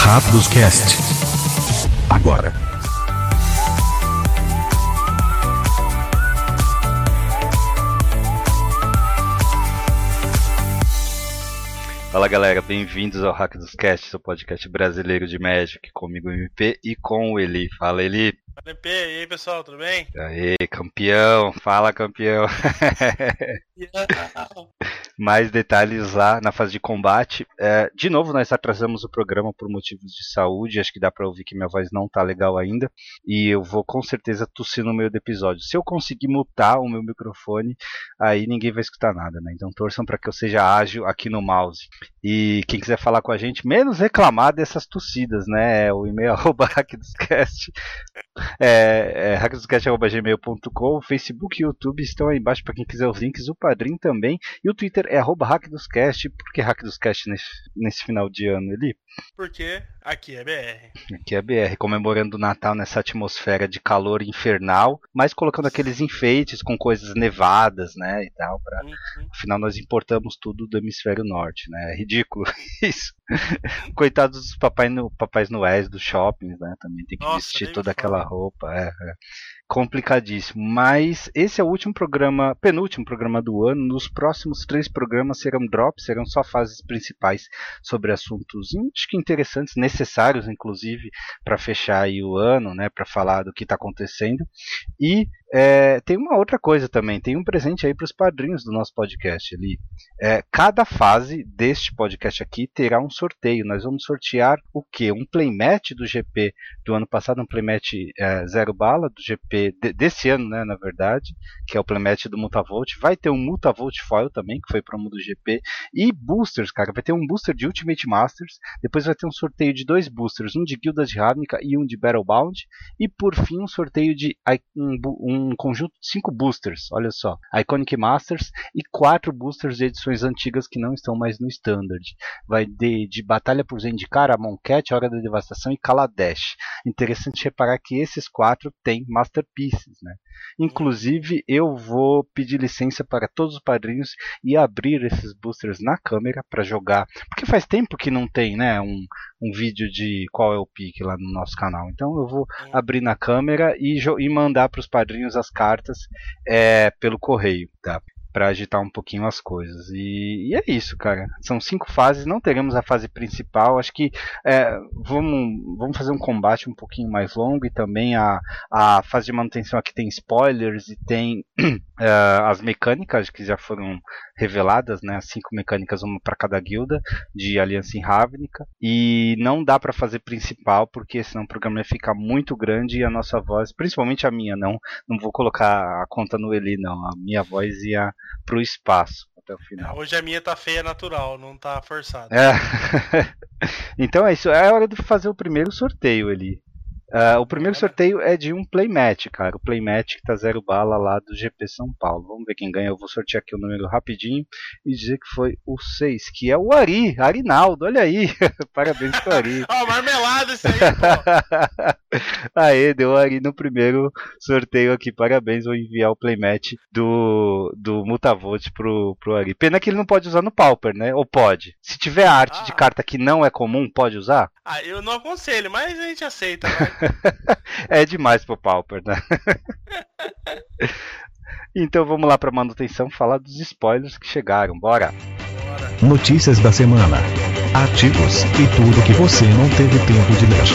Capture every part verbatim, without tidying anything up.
Rápidos Cast. Agora. Fala galera, bem-vindos ao Hack dos Cast, seu podcast brasileiro de Magic, comigo o M P e com o Eli. Fala Eli. Fala M P, e aí pessoal, tudo bem? Aê, campeão, fala campeão. Mais detalhes lá na fase de combate. É, de novo, nós atrasamos o programa por motivos de saúde, acho que dá pra ouvir que minha voz não tá legal ainda, e eu vou com certeza tossir no meio do episódio. Se eu conseguir mutar o meu microfone, aí ninguém vai escutar nada, né? Então torçam pra que eu seja ágil aqui no mouse. E quem quiser falar com a gente, menos reclamar dessas tossidas, né? É o e-mail arroba hackdoscast, é, é hackdoscast arroba gmail ponto com, o Facebook e o YouTube estão aí embaixo para quem quiser os links, o Padrim também, e o Twitter é arroba hackdoscast. Por que hackdoscast nesse, nesse final de ano, Eli? Porque aqui é B R. Aqui é B R, comemorando o Natal nessa atmosfera de calor infernal, mas colocando aqueles enfeites com coisas nevadas, né, e tal, pra... uhum. Afinal nós importamos tudo do hemisfério norte, né, é ridículo isso. Coitados dos papai no... papais noéis dos shoppings, né, também tem que Nossa, vestir toda aquela roupa, é, é. Complicadíssimo, mas esse é o último programa, penúltimo programa do ano. Nos próximos três programas serão drops, serão só fases principais sobre assuntos, acho que interessantes, necessários inclusive para fechar aí o ano, né, para falar do que está acontecendo. E é, tem uma outra coisa também, tem um presente aí para os padrinhos do nosso podcast ali. É, cada fase deste podcast aqui terá um sorteio. Nós vamos sortear o quê? Um playmatch do G P do ano passado, um playmatch é, zero bala do G P de, desse ano, né, na verdade, que é o playmatch do Mutavolt. Vai ter um Mutavolt Foil também, que foi promo do G P, e boosters, cara, vai ter um booster de Ultimate Masters, depois vai ter um sorteio de dois boosters, um de Guilda de Ravnica e um de Battlebound, e por fim um sorteio de um, um conjunto de cinco boosters, olha só, Iconic Masters e quatro boosters de edições antigas que não estão mais no Standard. Vai de, de Batalha por Zendikar, Amonkhet, Hora da Devastação e Kaladesh. Interessante reparar que esses quatro têm Masterpieces, né? Inclusive eu vou pedir licença para todos os padrinhos e abrir esses boosters na câmera para jogar, porque faz tempo que não tem, né, um, um vídeo de qual é o pique lá no nosso canal, então eu vou abrir na câmera e, e mandar para os padrinhos as cartas é, pelo correio, tá? Para agitar um pouquinho as coisas. E, e é isso, cara. São cinco fases, não teremos a fase principal. Acho que é, vamos, vamos fazer um combate um pouquinho mais longo, e também a, a fase de manutenção aqui tem spoilers e tem uh, as mecânicas que já foram reveladas, né? As cinco mecânicas, uma para cada guilda de Aliança em Ravnica. E não dá para fazer principal, porque senão o programa ia ficar muito grande e a nossa voz, principalmente a minha, não, não vou colocar a conta no Eli, não. A minha voz ia pro espaço até o final. Hoje a minha tá feia natural, não tá forçada. É. Então é isso, é hora de fazer o primeiro sorteio ali. Uh, o primeiro sorteio é de um playmatch, cara. O playmatch que tá zero bala lá do G P São Paulo. Vamos ver quem ganha. Eu vou sortear aqui o número rapidinho e dizer que foi o seis, que é o Ari, Arinaldo, olha aí. Parabéns pro Ari. Ó, oh, marmelada isso aí, pô. Aê, deu o Ari no primeiro sorteio aqui. Parabéns, vou enviar o playmatch do, do Mutavolt pro, pro Ari. Pena que ele não pode usar no Pauper, né? Ou pode? Se tiver arte ah. de carta que não é comum, pode usar? Ah, eu não aconselho, mas a gente aceita, vai. É demais pro Pauper, né? Então vamos lá pra manutenção, falar dos spoilers que chegaram, bora! Notícias da semana, artigos e tudo que você não teve tempo de ler.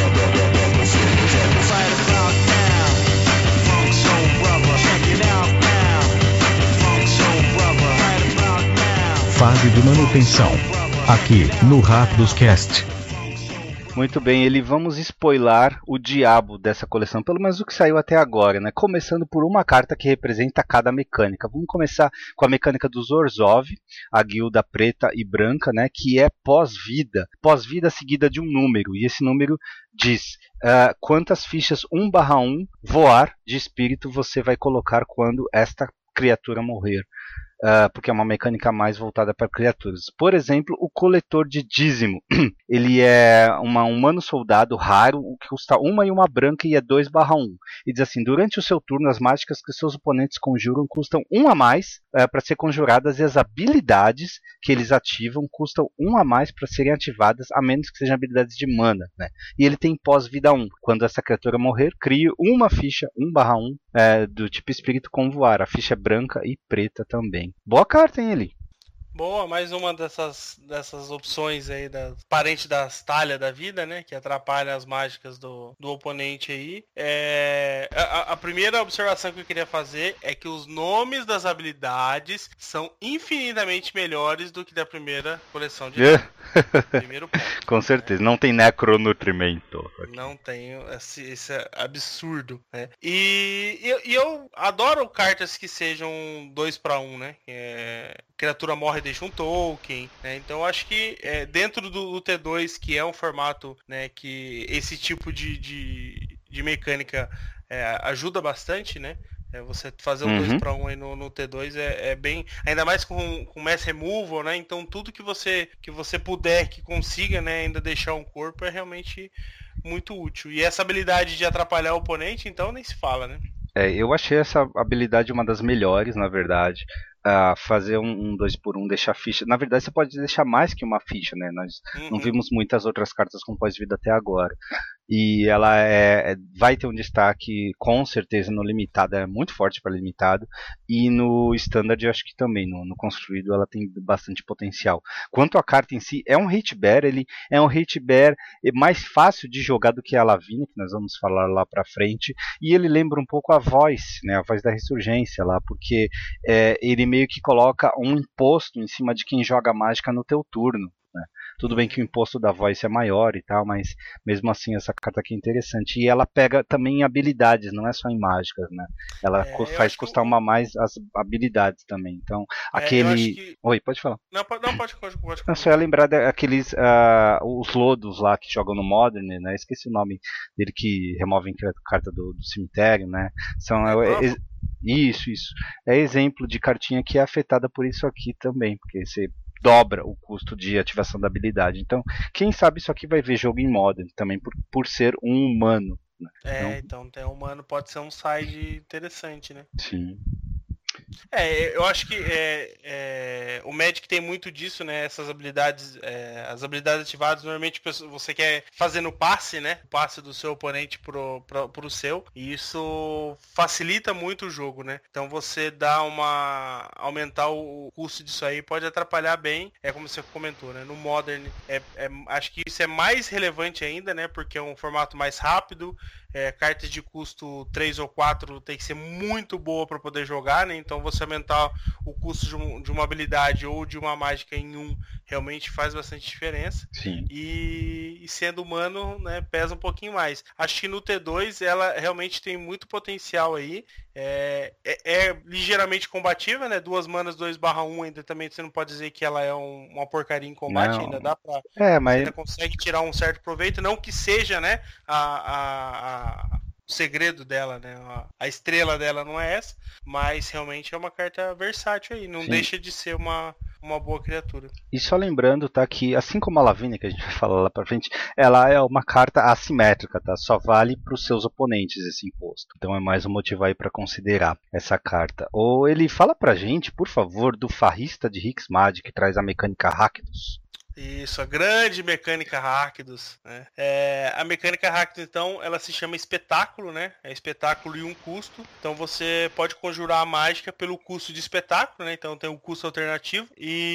Fase de manutenção, aqui no Rápidos Cast. Muito bem, ele vamos spoiler o diabo dessa coleção, pelo menos o que saiu até agora, né? Começando por uma carta que representa cada mecânica. Vamos começar com a mecânica do Zorzov, a guilda preta e branca, né? Que é pós-vida, pós-vida seguida de um número, e esse número diz uh, quantas fichas um barra um voar de espírito você vai colocar quando esta criatura morrer. uh, porque é uma mecânica mais voltada para criaturas. Por exemplo, o coletor de dízimo. Ele é uma humano soldado raro, que custa uma e uma branca e é dois barra um. E diz assim, durante o seu turno, as mágicas que seus oponentes conjuram custam um a mais uh, para ser conjuradas, e as habilidades que eles ativam custam um a mais para serem ativadas, a menos que sejam habilidades de mana, né? E ele tem pós-vida um. Quando essa criatura morrer, crie uma ficha um barra um é, do tipo espírito com voar. A ficha é branca e preta também. Boa carta, hein, Eli? Boa, mais uma dessas, dessas opções aí, da parente das talhas da vida, né? Que atrapalha as mágicas do, do oponente aí. É, a, a primeira observação que eu queria fazer é que os nomes das habilidades são infinitamente melhores do que da primeira coleção de yeah. Primeiro ponto. Com certeza, né? Não tem necronutrimento. Aqui. Não tem esse, esse absurdo, né? E, e, e eu adoro cartas que sejam dois para um, né? É, criatura morre, deixa um token, né? Então eu acho que é, dentro do, do T dois, que é um formato, né, que esse tipo de, de, de mecânica é, ajuda bastante, né? É, você fazer um dois uhum. para um aí no, no T dois é, é bem... Ainda mais com, com Mass Removal, né? Então tudo que você, que você puder, que consiga, né, ainda deixar um corpo é realmente muito útil. E essa habilidade de atrapalhar o oponente, então nem se fala, né? É, eu achei essa habilidade uma das melhores, na verdade. Uh, fazer um, um dois por um, deixar ficha. Na verdade, você pode deixar mais que uma ficha, né? Nós uhum. não vimos muitas outras cartas com pós-vida até agora. E ela é, é, vai ter um destaque, com certeza, no limitado. É muito forte para limitado. E no standard, eu acho que também. No, no construído, ela tem bastante potencial. Quanto à carta em si, é um hit bear. Ele é um hit bear mais fácil de jogar do que a Lavínia, que nós vamos falar lá para frente. E ele lembra um pouco a Voice, né? A Voz da Ressurgência lá, porque é, ele meio que coloca um imposto em cima de quem joga mágica no teu turno, né? Tudo bem que o imposto da Voice é maior e tal, mas mesmo assim essa carta aqui é interessante. E ela pega também em habilidades, não é só em mágicas, né? Ela é, faz custar que... uma mais as habilidades também. Então, é, aquele... Que... Oi, pode falar. Não, pode, não, pode, pode, pode. Não, só ia lembrar daqueles, uh, os lodos lá que jogam no Modern, né? Esqueci o nome dele, que removem carta do, do cemitério, né? São... É, é, Isso, isso. É exemplo de cartinha que é afetada por isso aqui também, porque você dobra o custo de ativação da habilidade. Então, quem sabe isso aqui vai ver jogo em Modern também, por, por ser um humano. Né? É, então, então ter um humano pode ser um side interessante, né? Sim. É, eu acho que é, é, o Magic tem muito disso, né? Essas habilidades, é, as habilidades ativadas, normalmente você quer fazer no passe, né? O passe do seu oponente pro, pro, pro seu. E isso facilita muito o jogo, né? Então você dá uma... aumentar o custo disso aí pode atrapalhar bem. É como você comentou, né? No Modern, é, é, acho que isso é mais relevante ainda, né? Porque é um formato mais rápido. É, cartas de custo três ou quatro tem que ser muito boa para poder jogar, né? Então você aumentar o custo de, um, de uma habilidade ou de uma mágica em um realmente faz bastante diferença. Sim. E, e sendo humano, né, pesa um pouquinho mais. Acho que no T dois ela realmente tem muito potencial aí. É, é, é ligeiramente combativa, né? Duas manas, dois barra um, ainda também você não pode dizer que ela é um, uma porcaria em combate, não. Ainda dá pra... É, mas... Você ainda consegue tirar um certo proveito, não que seja, né, a, a, a, o segredo dela, né, a, a estrela dela não é essa, mas realmente é uma carta versátil aí, não Sim. deixa de ser uma... uma boa criatura. E só lembrando, tá, que assim como a Lavínia, que a gente vai falar lá pra frente, ela é uma carta assimétrica, tá? Só vale pros seus oponentes esse imposto. Então é mais um motivo aí pra considerar essa carta. Ou ele fala pra gente, por favor, do Farrista de Hixmad, que traz a mecânica Rakdos. Isso, a grande mecânica Rakdos, né? É, a mecânica Rakdos, então, ela se chama espetáculo, né? É espetáculo e um custo. Então você pode conjurar a mágica pelo custo de espetáculo, né? Então tem um custo alternativo.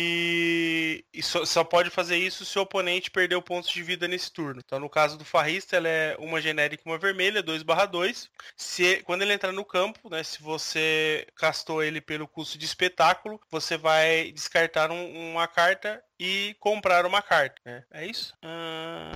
E, e só, só pode fazer isso se o oponente perdeu pontos de vida nesse turno. Então no caso do Farrista, ela é uma genérica e uma vermelha, dois barra dois. Se, quando ele entrar no campo, né? Se você castou ele pelo custo de espetáculo, você vai descartar um, uma carta e comprar uma carta, né? É isso? Ah,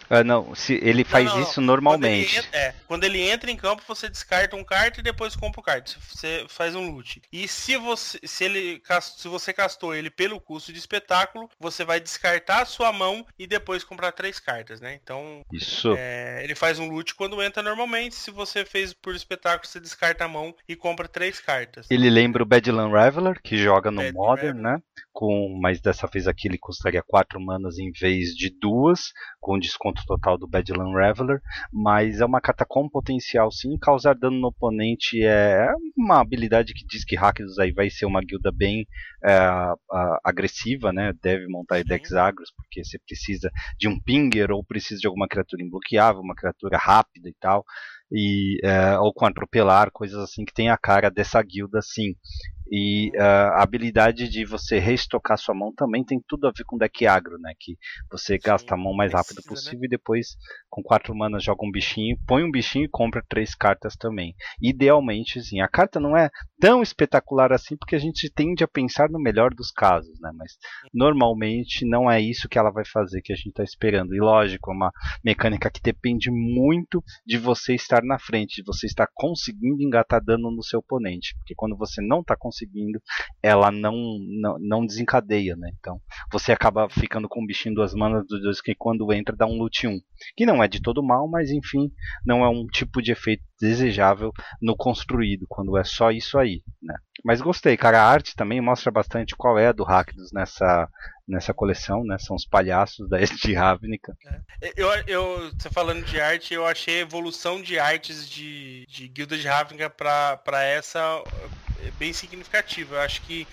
Ah, não, se ele faz não, não, isso não. normalmente. Quando ele, entra, é, quando ele entra em campo, você descarta um card e depois compra o card. Você faz um loot. E se você, se ele, se você castou ele pelo custo de espetáculo, você vai descartar a sua mão e depois comprar três cartas, né? Então, Isso. É, ele faz um loot quando entra normalmente. Se você fez por espetáculo, você descarta a mão e compra três cartas. Ele lembra o Badland Reveler, que joga no Badland Modern, Reveler. né? Com, mas dessa vez aqui ele custaria quatro manas em vez de duas, com desconto total do Badland Reveler. Mas é uma carta com potencial, sim. Causar dano no oponente é uma habilidade que diz que Rakdos aí vai ser uma guilda bem é, a, agressiva, né? Deve montar Sim. decks agros, porque você precisa de um pinger ou precisa de alguma criatura imbloqueável, uma criatura rápida e tal. E, é, ou com atropelar, coisas assim que tem a cara dessa guilda, sim. E uh, a habilidade de você reestocar sua mão também tem tudo a ver com deck agro, né? Que você gasta a mão mais rápido precisa, possível, né? E depois, com quatro manas, joga um bichinho, põe um bichinho e compra três cartas também. Idealmente, sim. A carta não é tão espetacular assim, porque a gente tende a pensar no melhor dos casos, né? Mas normalmente não é isso que ela vai fazer que a gente está esperando. E lógico, é uma mecânica que depende muito de você estar na frente, de você estar conseguindo engatar dano no seu oponente. Porque quando você não está conseguindo conseguindo, ela não, não, não desencadeia, né? Então você acaba ficando com o bichinho duas manas dos dois que quando entra dá um loot um. Que não é de todo mal, mas enfim, não é um tipo de efeito desejável no construído, quando é só isso aí, né? Mas gostei, cara, a arte também mostra bastante qual é a do Rakdos nessa, nessa coleção, né? São os palhaços da de Ravnica. É. Eu, eu, você falando de arte, eu achei a evolução de artes de, de Guilda de Ravnica para essa bem significativa. Eu acho que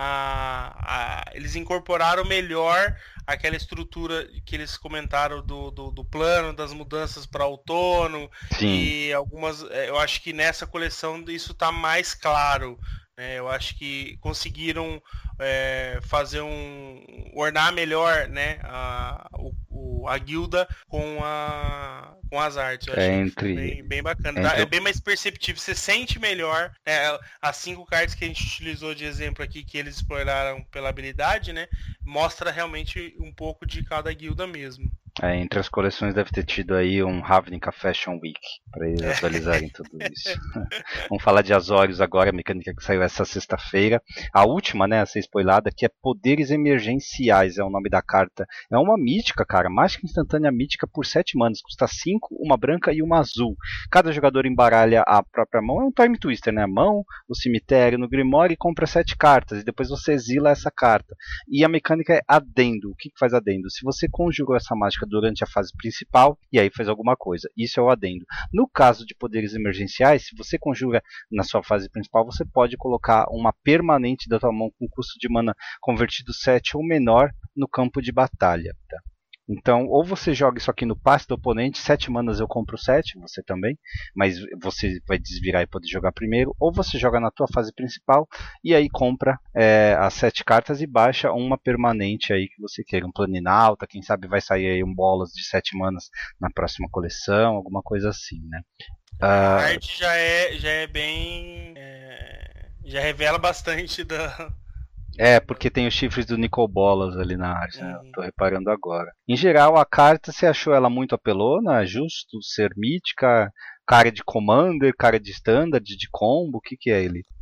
a, a, eles incorporaram melhor aquela estrutura que eles comentaram do, do, do plano, das mudanças para outono. Sim. E algumas. Eu acho que nessa coleção isso está mais claro. Né? Eu acho que conseguiram é, fazer um. ornar melhor, né? A, o, a guilda com, a, com as artes. Eu achei é entre, bem, bem bacana. entre... É bem mais perceptível, você sente melhor. Né? As cinco cartas que a gente utilizou de exemplo aqui, que eles exploraram pela habilidade, né? Mostra realmente um pouco de cada guilda mesmo. É, entre as coleções deve ter tido aí um Ravnica Fashion Week para eles É. atualizarem tudo isso. Vamos falar de Azorius agora, a mecânica que saiu essa sexta-feira. A última, né, a ser spoilada, que é Poderes Emergenciais, é o nome da carta. É uma mítica, cara, mágica instantânea mítica por sete manas, custa cinco, uma branca e uma azul. Cada jogador embaralha a própria mão, é um time twister, né? A mão, o cemitério, no Grimório e compra sete cartas, e depois você exila essa carta. E a mecânica é adendo. O que faz adendo? Se você conjurou essa mágica durante a fase principal e aí faz alguma coisa. Isso é o adendo. No caso de poderes emergenciais, se você conjura na sua fase principal, você pode colocar uma permanente da tua mão com custo de mana convertido sete ou menor no campo de batalha. Tá? Então, ou você joga isso aqui no passe do oponente, sete manas eu compro sete, você também, mas você vai desvirar e poder jogar primeiro, ou você joga na tua fase principal e aí compra é, as sete cartas e baixa uma permanente aí que você queira, um Planinauta, quem sabe vai sair aí um bolas de sete manas na próxima coleção, alguma coisa assim, né? A uh... arte já é, já é bem... É, já revela bastante da... É, porque tem os chifres do Nicol Bolas ali na arte, né? Eu tô reparando agora. Em geral, a carta, você achou ela muito apelona? Justo ser mítica? Cara de Commander, cara de Standard, de combo? O que que é ele?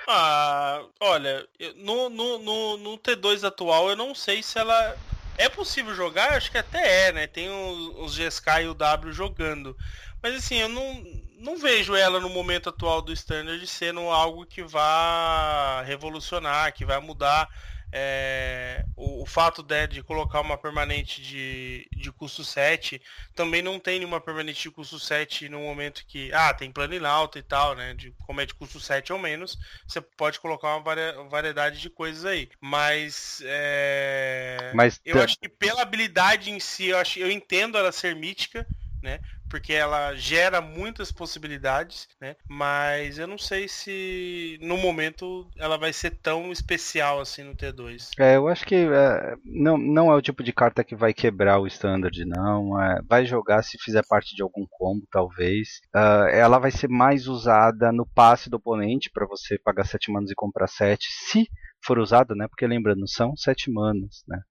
Ah, olha, no, no, no, no T dois atual eu não sei se ela... É possível jogar? Acho que até é, né? Tem os, os G S K e o W jogando. Mas assim, eu não, não vejo ela no momento atual do Standard sendo algo que vá revolucionar, que vai mudar é, o, o fato de, de colocar uma permanente de, de custo sete. Também não tem nenhuma permanente de custo sete no momento que... Ah, tem Planinauta e tal, né? De, como é de custo sete ou menos, você pode colocar uma varia, variedade de coisas aí. Mas, é, Mas eu acho que pela habilidade em si, eu, acho, eu entendo ela ser mítica, né? Porque ela gera muitas possibilidades, né? Mas eu não sei se no momento ela vai ser tão especial assim no T dois. É, eu acho que é, não, não é o tipo de carta que vai quebrar o Standard, não. É, vai jogar se fizer parte de algum combo, talvez. Uh, ela vai ser mais usada no passe do oponente, para você pagar sete manas e comprar sete, se for usada, né? Porque lembrando, são sete manas, né?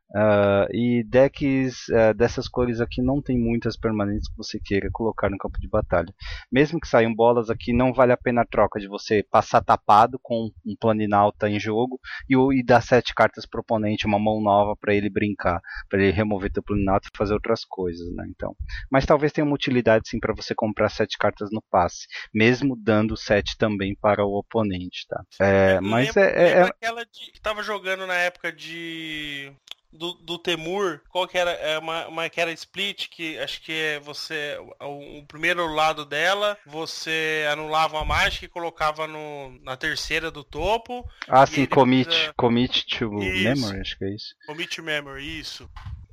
Uh, e decks uh, dessas cores aqui não tem muitas permanentes que você queira colocar no campo de batalha. Mesmo que saiam bolas aqui, não vale a pena a troca de você passar tapado com um Planinauta em jogo e, e dar sete cartas pro oponente, uma mão nova para ele brincar, para ele remover teu Planinauta e fazer outras coisas, né? Então, mas talvez tenha uma utilidade sim para você comprar sete cartas no passe, mesmo dando sete também para o oponente, tá? É, mas lembra, é, é, lembra aquela de, que tava jogando na época de do, do Temur, qual que era? É uma, uma que era split, que acho que é você, o, o primeiro lado dela, você anulava uma mágica e colocava no, na terceira do topo. Ah, sim, commit, precisa... commit to isso. memory, acho que é isso. Commit to memory, isso.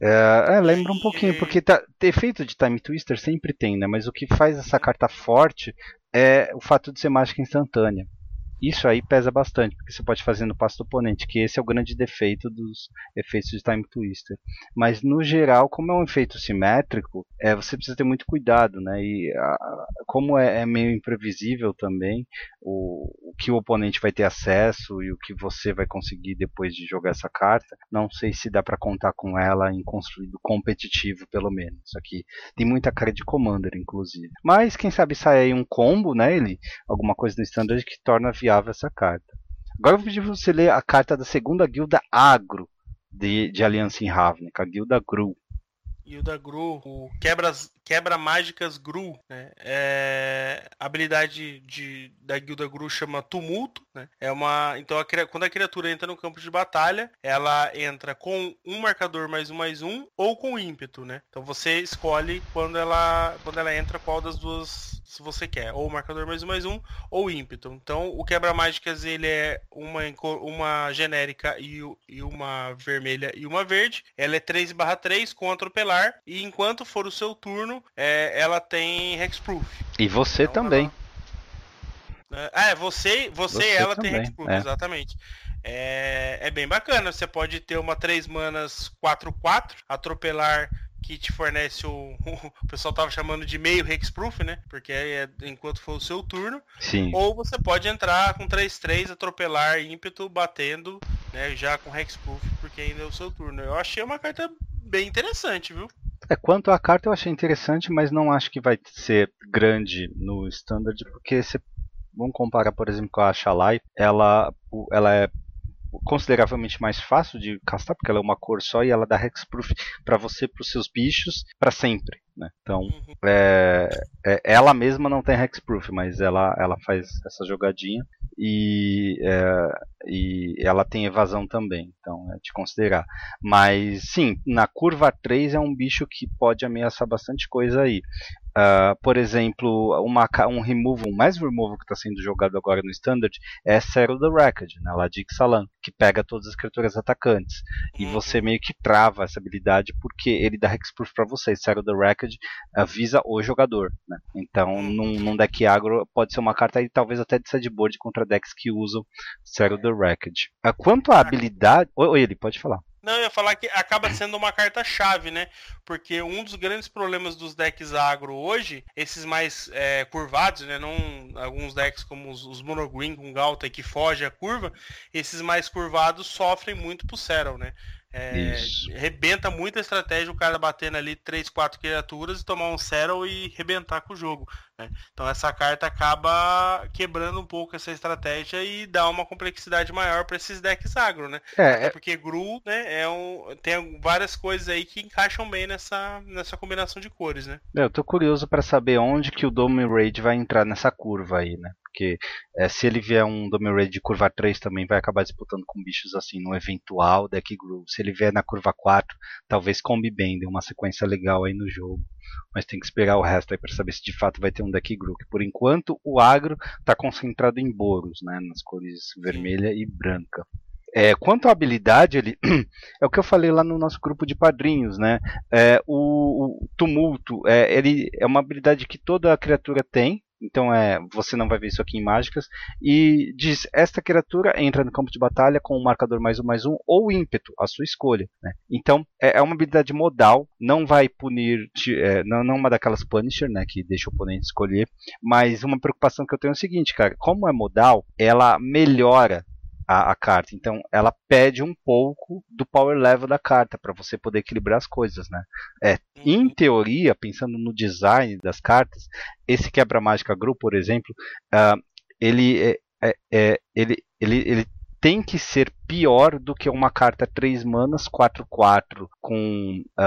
É, é, lembra um pouquinho, porque tá, efeito de Time Twister sempre tem, né? Mas o que faz essa carta forte é o fato de ser mágica instantânea. Isso aí pesa bastante, porque você pode fazer no passo do oponente, que esse é o grande defeito dos efeitos de Time Twister. Mas no geral, como é um efeito simétrico, é, você precisa ter muito cuidado, né? E a, como é, é meio imprevisível também o, o que o oponente vai ter acesso e o que você vai conseguir depois de jogar essa carta, não sei se dá para contar com ela em construído competitivo, pelo menos. Isso aqui tem muita cara de Commander, inclusive. Mas quem sabe sai aí um combo, né? Ele, alguma coisa no Standard que torna viável essa carta. Agora eu vou pedir para você ler a carta da segunda guilda Agro de, de Aliança em Ravnica, a guilda Gru. Guilda Gru, o quebra, quebra mágicas Gru, né? É, a habilidade de, da guilda Gru chama Tumulto, né? É uma, então a, quando a criatura entra no campo de batalha, ela entra com um marcador mais um mais um ou com ímpeto, né? Então você escolhe quando ela, quando ela entra qual das duas se você quer, ou marcador mais um mais um ou ímpeto. Então o quebra mágicas ele é uma, uma genérica e, e uma vermelha e uma verde. Ela é três barra três com atropelar. E enquanto for o seu turno, é, ela tem Hexproof. E você então, também. Ela... É, você, você, você e ela também, tem Hexproof, é. Exatamente. É, é bem bacana. Você pode ter uma três manas quatro quatro, atropelar, que te fornece o... O pessoal tava chamando de meio Hexproof, né? Porque é enquanto for o seu turno. Sim. Ou você pode entrar com três três, atropelar, ímpeto, batendo, né? Já com Hexproof, porque ainda é o seu turno. Eu achei uma carta bem interessante, viu? É, quanto à carta eu achei interessante, mas não acho que vai ser grande no Standard, porque se vamos comparar, por exemplo, com a Shalai, ela, ela é consideravelmente mais fácil de castar, porque ela é uma cor só e ela dá Hexproof para você, para os seus bichos, para sempre, né? Então, uhum. é, é, ela mesma não tem Hexproof, mas ela, ela faz essa jogadinha e, é, e ela tem evasão também, então é de considerar. Mas sim, na curva três é um bicho que pode ameaçar bastante coisa aí. Uh, por exemplo, uma, um removal, um mais removal que está sendo jogado agora no Standard é Zero the Wreckage, né, lá de Ixalan, que pega todas as criaturas atacantes. E você meio que trava essa habilidade porque ele dá Hexproof para você. Zero the Wreckage avisa o jogador, né? Então, num, num deck agro, pode ser uma carta aí, talvez até de sideboard contra decks que usam Zero the Wreckage. Uh, quanto à habilidade... Oi, ele pode falar. Não, eu ia falar que acaba sendo uma carta-chave, né? Porque um dos grandes problemas dos decks agro hoje, esses mais é, curvados, né? Não alguns decks como os, os monogreen com Gauta que foge a curva, esses mais curvados sofrem muito pro Serral, né? É, rebenta muito a estratégia o cara batendo ali três, quatro criaturas e tomar um Serral e rebentar com o jogo, né? Então essa carta acaba quebrando um pouco essa estratégia e dá uma complexidade maior para esses decks agro, né? É, Até porque Gru, né, é um, tem várias coisas aí que encaixam bem nessa, nessa combinação de cores, né? Eu tô curioso para saber onde que o Dome Raid vai entrar nessa curva aí, né? Porque é, se ele vier um Dome Raid de curva três também vai acabar disputando com bichos assim no eventual deck Gru. Se ele vier na curva quatro, talvez combi bem, dê uma sequência legal aí no jogo. Mas tem que esperar o resto aí para saber se de fato vai ter um deck Gru. Que por enquanto o agro está concentrado em Boros, né? Nas cores vermelha e branca. É, quanto à habilidade, ele é o que eu falei lá no nosso grupo de padrinhos, né? É, o, o tumulto, é, ele é uma habilidade que toda criatura tem. Então é, você não vai ver isso aqui em mágicas. E diz, esta criatura entra no campo de batalha com um marcador mais um mais um ou ímpeto, a sua escolha, né? Então é, é uma habilidade modal, não vai punir, é, não, não uma daquelas punisher, né, que deixa o oponente escolher. Mas uma preocupação que eu tenho é o seguinte, cara, como é modal, ela melhora a, a carta. Então ela pede um pouco do power level da carta para você poder equilibrar as coisas, né? É, em teoria, pensando no design das cartas, esse quebra-mágica Gru, por exemplo, uh, ele, é, é, é, ele, ele, ele tem que ser pior do que uma carta três manas, quatro quatro, com uh,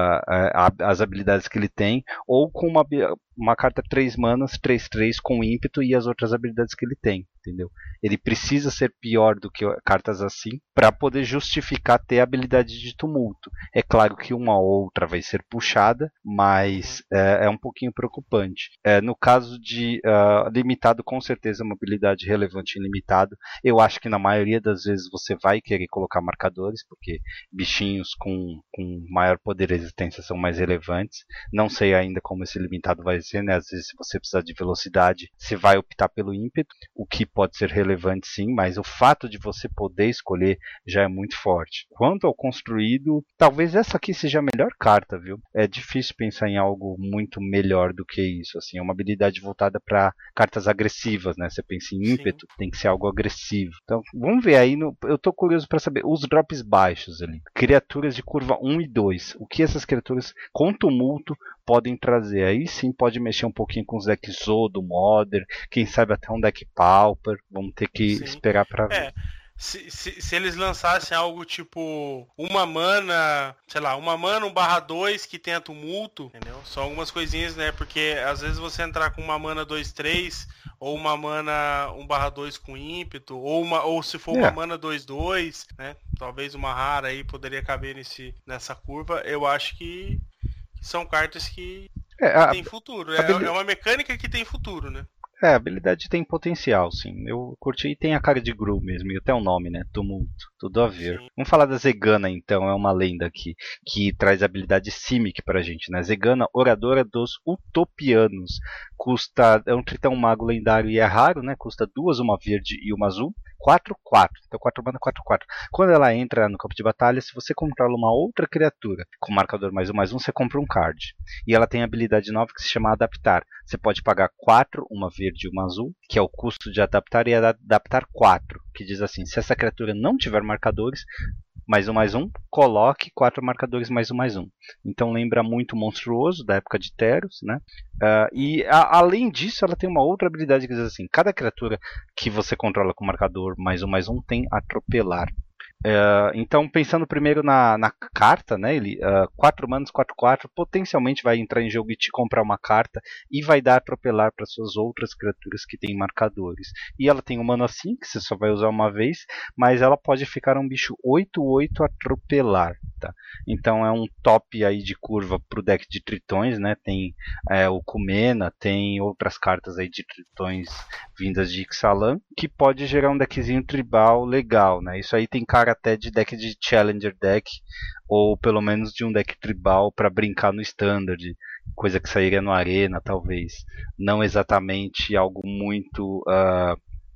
a, as habilidades que ele tem, ou com uma, uma carta três manas, três três, com ímpeto e as outras habilidades que ele tem, entendeu? Ele precisa ser pior do que cartas assim para poder justificar ter a habilidade de tumulto. É claro que uma ou outra vai ser puxada, mas é, é um pouquinho preocupante. É, no caso de uh, limitado, com certeza é uma habilidade relevante em limitado. Eu acho que na maioria das vezes você vai querer colocar marcadores, porque bichinhos com, com maior poder e resistência são mais relevantes. Não sei ainda como esse limitado vai ser, né? Às vezes, se você precisar de velocidade, você vai optar pelo ímpeto, o que pode ser relevante sim, mas o fato de você poder escolher já é muito forte. Quanto ao construído, talvez essa aqui seja a melhor carta, viu? É difícil pensar em algo muito melhor do que isso, assim. É uma habilidade voltada para cartas agressivas, né? Você pensa em ímpeto, sim, tem que ser algo agressivo. Então, vamos ver aí, no, eu tô curioso para saber os drops baixos ali. Criaturas de curva um e dois. O que essas criaturas com tumulto podem trazer? Aí sim pode mexer um pouquinho com os decks Zodo, Modern, quem sabe até um deck Pauper. Vamos ter que sim. esperar para ver. É. Se, se, se eles lançassem algo tipo uma mana, sei lá, uma mana um barra dois que tenha tumulto, entendeu? Só algumas coisinhas, né? Porque às vezes você entrar com uma mana dois três, ou uma mana um barra dois com ímpeto, ou, uma, ou se for é. uma mana dois dois, né? Talvez uma rara aí poderia caber nesse, nessa curva. Eu acho que são cartas que é, a, tem futuro. É, é uma mecânica que tem futuro, né? É, a habilidade tem potencial, sim. Eu curti e tem a cara de Gru mesmo, e até o nome, né? Tumulto, tudo a ver. Sim. Vamos falar da Zegana, então, é uma lenda aqui, que traz a habilidade Simic pra gente, né? Zegana, oradora dos Utopianos. Custa, é um tritão mago lendário e é raro, né? Custa duas, uma verde e uma azul. quatro quatro, então quatro mana, quatro quatro. Quando ela entra no campo de batalha, se você controla uma outra criatura com marcador mais um mais um, você compra um card. E ela tem a habilidade nova que se chama Adaptar. Você pode pagar quatro, uma verde e uma azul, que é o custo de adaptar, e adaptar quatro, que diz assim: se essa criatura não tiver marcadores, mais um mais um, coloque quatro marcadores mais um mais um. Então lembra muito Monstruoso, da época de Teros, né? Uh, e a, além disso, ela tem uma outra habilidade que diz assim: cada criatura que você controla com marcador mais um mais um tem Atropelar. Uh, então, pensando primeiro na, na carta, né, ele uh, quatro manas, quatro quatro, potencialmente vai entrar em jogo e te comprar uma carta e vai dar Atropelar para suas outras criaturas que têm marcadores. E ela tem um mana assim, que você só vai usar uma vez, mas ela pode ficar um bicho oito oito Atropelar. Tá? Então é um top aí de curva pro deck de tritões, né? Tem é, o Kumena, tem outras cartas aí de tritões vindas de Ixalan, que pode gerar um deckzinho tribal legal, né? Isso aí tem cara até de deck de Challenger deck, ou pelo menos de um deck tribal para brincar no Standard, coisa que sairia no Arena, talvez. Não exatamente algo muito uh,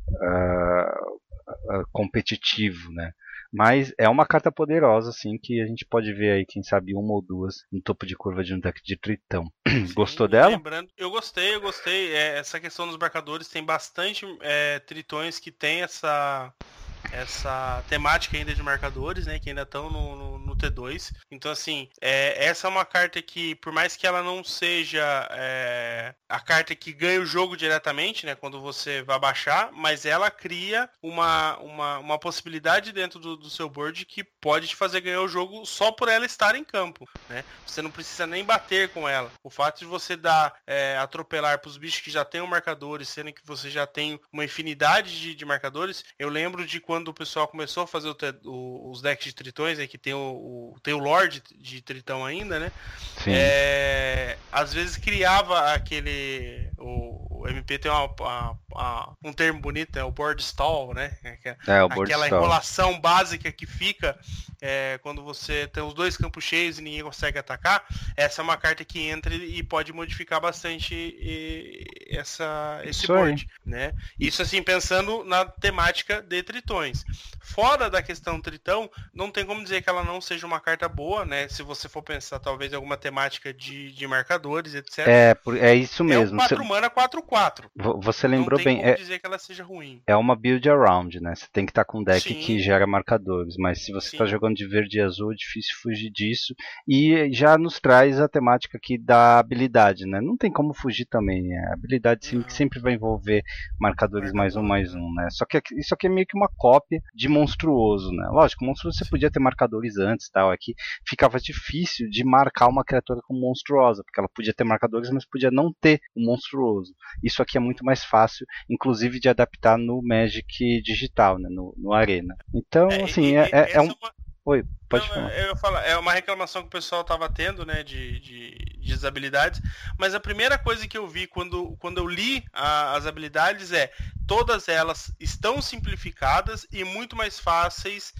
uh, uh, competitivo, né? Mas é uma carta poderosa, assim, que a gente pode ver aí, quem sabe, uma ou duas no topo de curva de um deck de tritão. Sim, gostou dela? Lembrando, eu gostei, eu gostei. É, essa questão dos marcadores, tem bastante é, tritões que tem essa... essa temática ainda de marcadores, né, que ainda estão no, no, no T dois. Então, assim, é, essa é uma carta que, por mais que ela não seja é, a carta que ganha o jogo diretamente, né, quando você vai baixar, mas ela cria uma, uma, uma possibilidade dentro do, do seu board que pode te fazer ganhar o jogo só por ela estar em campo, né? Você não precisa nem bater com ela. O fato de você dar é, atropelar para os bichos que já têm marcadores, sendo que você já tem uma infinidade de, de marcadores, eu lembro de quando o pessoal começou a fazer o te, o, os decks de tritões, aí que tem o, o, tem o Lorde de tritão ainda, né? É, às vezes criava aquele... O, o M P tem uma, uma, uma, um termo bonito, é o board stall, né? É, o board Aquela stall. Enrolação básica que fica é, quando você tem os dois campos cheios e ninguém consegue atacar. Essa é uma carta que entra e pode modificar bastante e, essa, esse Isso board, né? Isso assim, pensando na temática de tritões. Fora da questão tritão, não tem como dizer que ela não seja uma carta boa, né? Se você for pensar talvez em alguma temática de, de marcadores, etcétera. É, é isso mesmo. É um quatro mana, quatro quatro. Você lembrou tem bem, como é, dizer que ela seja ruim. É uma build around, né? Você tem que estar com um deck Sim. que gera marcadores, mas se você está Sim. jogando de verde e azul, é difícil fugir disso. E já nos traz a temática aqui da habilidade, né? Não tem como fugir também. Né? A habilidade sim, que sempre vai envolver marcadores mais um, mais um, né? Só que aqui- isso aqui é meio que uma cópia de monstruoso, né? Lógico, monstruoso você Sim. podia ter marcadores antes, tal. Aqui ficava difícil de marcar uma criatura como monstruosa, porque ela podia ter marcadores, mas podia não ter o monstruoso. Isso aqui é muito mais fácil, inclusive de adaptar no Magic digital, né, no, no Arena. Então, É, assim, e- é, e- é, é essa um... é uma- Oi, pode Não, falar. é- eu ia falar, é uma reclamação que o pessoal tava tendo, né, de, de, de desabilidades, mas a primeira coisa que eu vi quando, quando eu li a- as habilidades é todas elas estão simplificadas e muito mais fáceis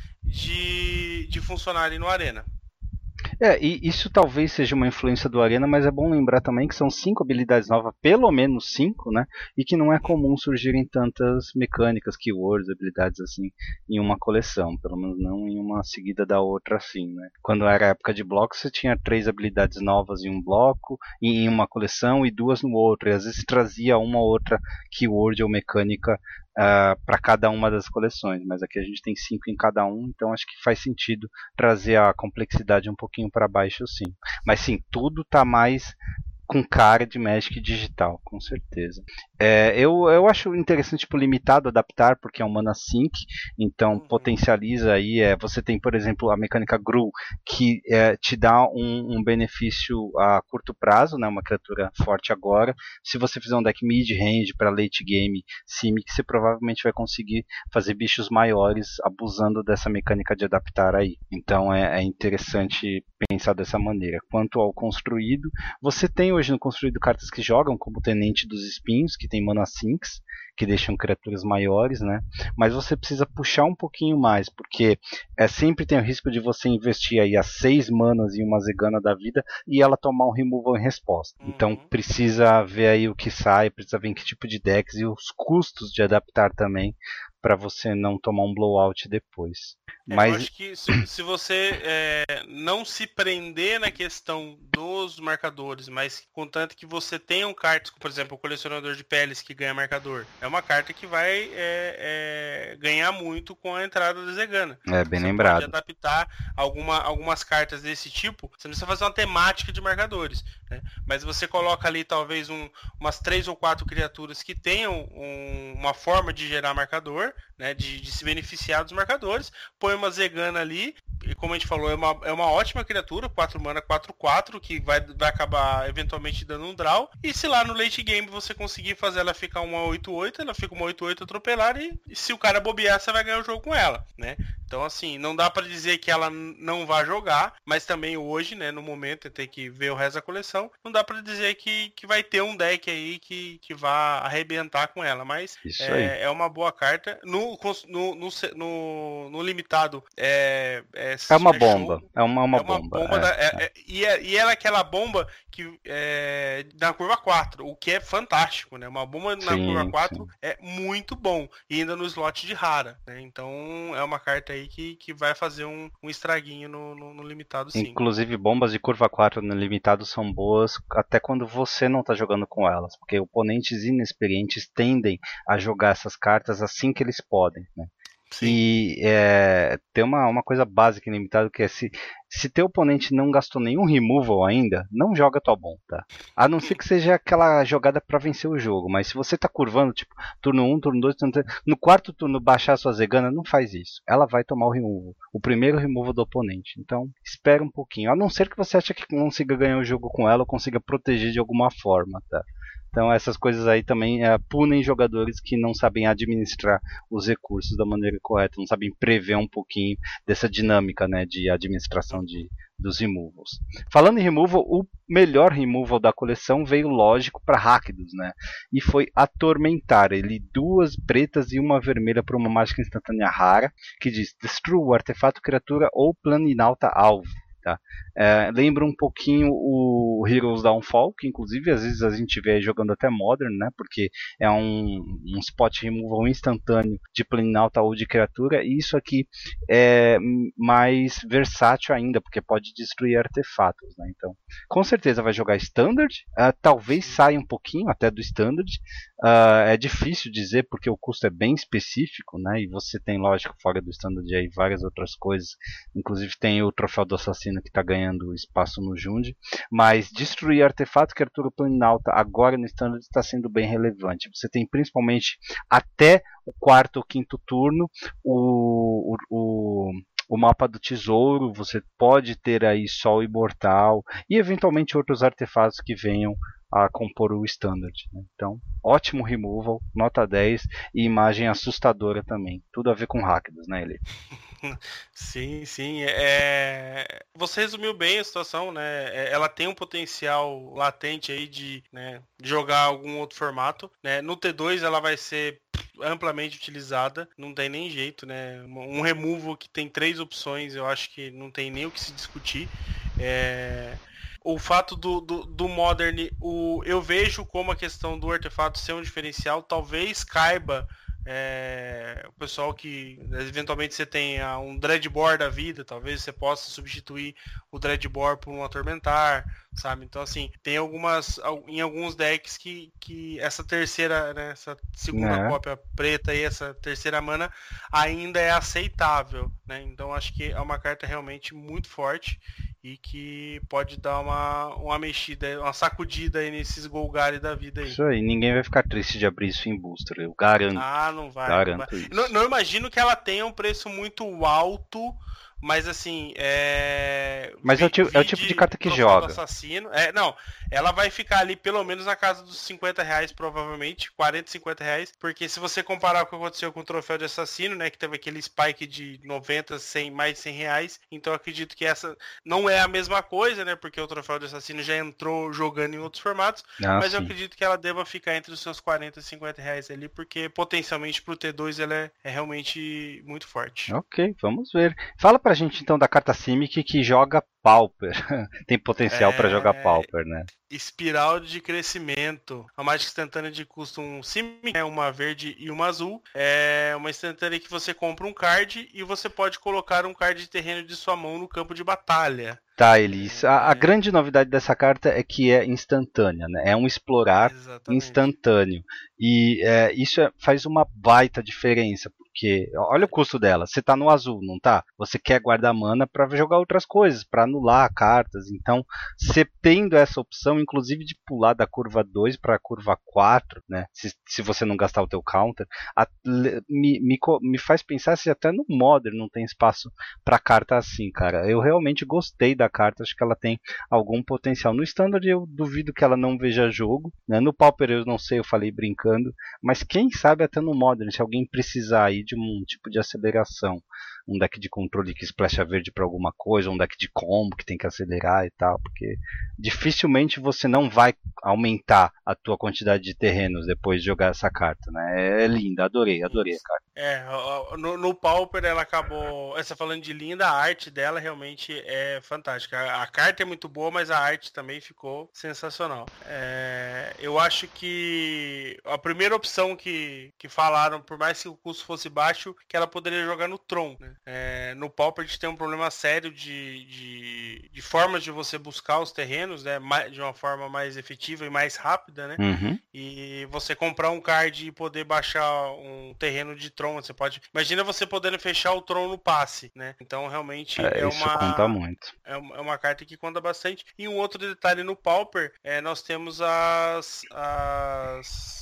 de, de funcionarem no Arena. É, e isso talvez seja uma influência do Arena, mas é bom lembrar também que são cinco habilidades novas, pelo menos cinco, né? E que não é comum surgirem tantas mecânicas, keywords, habilidades assim, em uma coleção, pelo menos não em uma seguida da outra assim, né? Quando era época de blocos, você tinha três habilidades novas em um bloco, em uma coleção, e duas no outro, e às vezes trazia uma ou outra keyword ou mecânica Uh, para cada uma das coleções, mas aqui a gente tem cinco em cada um, então acho que faz sentido trazer a complexidade um pouquinho para baixo, sim. Mas sim, tudo está mais com cara de Magic digital, com certeza. É, eu, eu acho interessante, tipo, limitado adaptar, porque é um mana sync, então Uhum. potencializa aí. É, você tem, por exemplo, a mecânica Gru, que é, te dá um, um benefício a curto prazo, né, uma criatura forte agora. Se você fizer um deck mid-range para late game Simic, você provavelmente vai conseguir fazer bichos maiores abusando dessa mecânica de adaptar aí. Então é, é interessante pensar dessa maneira. Quanto ao construído, você tem hoje no construído cartas que jogam, como o Tenente dos Espinhos, que tem mana sinks, que deixam criaturas maiores, né? Mas você precisa puxar um pouquinho mais, porque é, sempre tem o risco de você investir aí as seis manas em uma Zegana da vida e ela tomar um removal em resposta. Uhum. Então precisa ver aí o que sai, precisa ver em que tipo de decks e os custos de adaptar também, para você não tomar um blowout depois. É, Mas eu acho que se, se você é, não se prender na questão dos marcadores, mas contanto que você tenha um cartas, por exemplo, o colecionador de peles que ganha marcador, é uma carta que vai é, é, ganhar muito com a entrada da Zegana. É, bem você lembrado. Pode adaptar alguma, algumas cartas desse tipo, você não precisa fazer uma temática de marcadores, né? Mas você coloca ali talvez um, umas três ou quatro criaturas que tenham um, uma forma de gerar marcador, né, de, de se beneficiar dos marcadores, põe uma Zegana ali, e como a gente falou, é uma, é uma ótima criatura, quatro mana, quatro quatro, que vai, vai acabar eventualmente dando um draw, e se lá no late game você conseguir fazer ela ficar uma oito oito, ela fica uma oito oito atropelar, e, e se o cara bobear, você vai ganhar o jogo com ela, né? Então, assim, não dá pra dizer que ela não vai jogar, mas também hoje, né, no momento, tem que ver o resto da coleção, não dá pra dizer que, que vai ter um deck aí que, que vá arrebentar com ela, mas é, é uma boa carta. No, no, no, no, no limitado, é... É, é uma é bomba, show. é uma, uma, é uma bomba. bomba é, da, é, é. É, e, é, e ela é aquela bomba que é na curva quatro, o que é fantástico, né? Uma bomba na sim, curva quatro sim. é muito bom, e ainda no slot de rara, né? Então é uma carta aí que, que vai fazer um, um estraguinho no, no, no limitado, sim. Inclusive bombas de curva quatro no limitado são boas até quando você não está jogando com elas, porque oponentes inexperientes tendem a jogar essas cartas assim que eles podem, né? Sim. E é, tem uma, uma coisa básica em limitado que é se, se teu oponente não gastou nenhum removal ainda, não joga tua bomba, tá? A não ser que seja aquela jogada para vencer o jogo, mas se você tá curvando, tipo, turno um, turno dois, turno três, no quarto turno baixar a sua Zegana, não faz isso. Ela vai tomar o removal, o primeiro removal do oponente. Então, espera um pouquinho. A não ser que você ache que consiga ganhar o jogo com ela ou consiga proteger de alguma forma, tá? Então essas coisas aí também é, punem jogadores que não sabem administrar os recursos da maneira correta, não sabem prever um pouquinho dessa dinâmica, né, de administração de, dos removals. Falando em removal, o melhor removal da coleção veio lógico para Rakdos, né? E foi Atormentar. Ele duas pretas e uma vermelha para uma mágica instantânea rara que diz: destrua o artefato, criatura ou planinauta alvo. tá? É, lembra um pouquinho o Heroes Downfall, que inclusive às vezes a gente vê jogando até Modern, né? Porque é um, um spot removal instantâneo de Planinauta ou de criatura, e isso aqui é mais versátil ainda, porque pode destruir artefatos, né? Então, com certeza vai jogar Standard, uh, talvez saia um pouquinho até do Standard, uh, é difícil dizer porque o custo é bem específico, né? E você tem, lógico, fora do Standard aí várias outras coisas, inclusive tem o Troféu do Assassino que está ganhando espaço no Jund, mas destruir artefato, criatura Planinauta agora no Standard está sendo bem relevante. Você tem principalmente até o quarto ou quinto turno o, o, o, o mapa do tesouro, você pode ter aí Sol Imortal e eventualmente outros artefatos que venham a compor o Standard, né? Então, ótimo removal, nota dez e imagem assustadora também. Tudo a ver com Rakdos, né, ele? Sim, sim. É... Você resumiu bem a situação, né? Ela tem um potencial latente aí de, né, jogar algum outro formato, né? No T dois ela vai ser amplamente utilizada, não tem nem jeito, né? Um removal que tem três opções, eu acho que não tem nem o que se discutir. É... O fato do, do, do Modern, o, eu vejo como a questão do artefato ser um diferencial, talvez caiba é, o pessoal que eventualmente você tenha um Dreadbore da vida, talvez você possa substituir o Dreadbore por um Atormentar, sabe? Então assim, tem algumas em alguns decks que, que essa terceira, né, essa segunda É. cópia preta e essa terceira mana ainda é aceitável, né? Então acho que é uma carta realmente muito forte e que pode dar uma, uma mexida, uma sacudida aí nesses Golgari da vida aí. Isso aí, ninguém vai ficar triste de abrir isso em booster, eu garanto. Ah, não vai. Garanto não, vai. isso. Não, não imagino que ela tenha um preço muito alto, mas assim, é... Mas é o, tipo, é o tipo de carta que joga. Assassino. É, não, ela vai ficar ali pelo menos na casa dos cinquenta reais, provavelmente, quarenta, cinquenta reais, porque se você comparar com o que aconteceu com o Troféu de Assassino, né, que teve aquele spike de noventa, cem, mais de cem reais, então eu acredito que essa não é a mesma coisa, né, porque o Troféu de Assassino já entrou jogando em outros formatos, Ah, mas sim. eu acredito que ela deva ficar entre os seus quarenta e cinquenta reais ali, porque potencialmente pro T dois ela é, é realmente muito forte. Ok, vamos ver. Fala pra gente então da carta Simic que joga Pauper. Tem potencial É... pra jogar Pauper, né? Espiral de crescimento. A mágica instantânea de custo um Simic, né, uma verde e uma azul. É uma instantânea que você compra um card e você pode colocar um card de terreno de sua mão no campo de batalha. Tá, Elis. A, a grande novidade dessa carta é que é instantânea, né? É um explorar Exatamente. instantâneo. E é, isso é, faz uma baita diferença, porque olha o custo dela. Você tá no azul, não tá? Você quer guardar mana para jogar outras coisas, para anular cartas. Então, você tendo essa opção, inclusive de pular da curva dois para a curva quatro, né? Se, se você não gastar o teu counter, a, me, me, me faz pensar se até no Modern não tem espaço para carta assim, cara. Eu realmente gostei da carta, acho que ela tem algum potencial. No Standard eu duvido que ela não veja jogo, né? No Pauper eu não sei, eu falei brincando, mas quem sabe até no Modern, se alguém precisar aí de um tipo de aceleração, um deck de controle que splasha verde para alguma coisa, um deck de combo que tem que acelerar e tal, porque dificilmente você não vai aumentar a tua quantidade de terrenos depois de jogar essa carta, né? É linda, adorei, adorei a carta. É, no, no Pauper ela acabou, você falando de linda, a arte dela realmente é fantástica. A, a carta é muito boa, mas a arte também ficou sensacional. É, eu acho que a primeira opção que, que falaram, por mais que o custo fosse baixo, que ela poderia jogar no Tron, né? É, no Pauper a gente tem um problema sério de, de, de formas de você buscar os terrenos, né? De uma forma mais efetiva e mais rápida, né? Uhum. E você comprar um card e poder baixar um terreno de Tron, você pode... Imagina você podendo fechar o Tron no passe, né? Então realmente é, é isso uma... conta muito. É uma carta que conta bastante. E um outro detalhe no Pauper, é, nós temos as... as...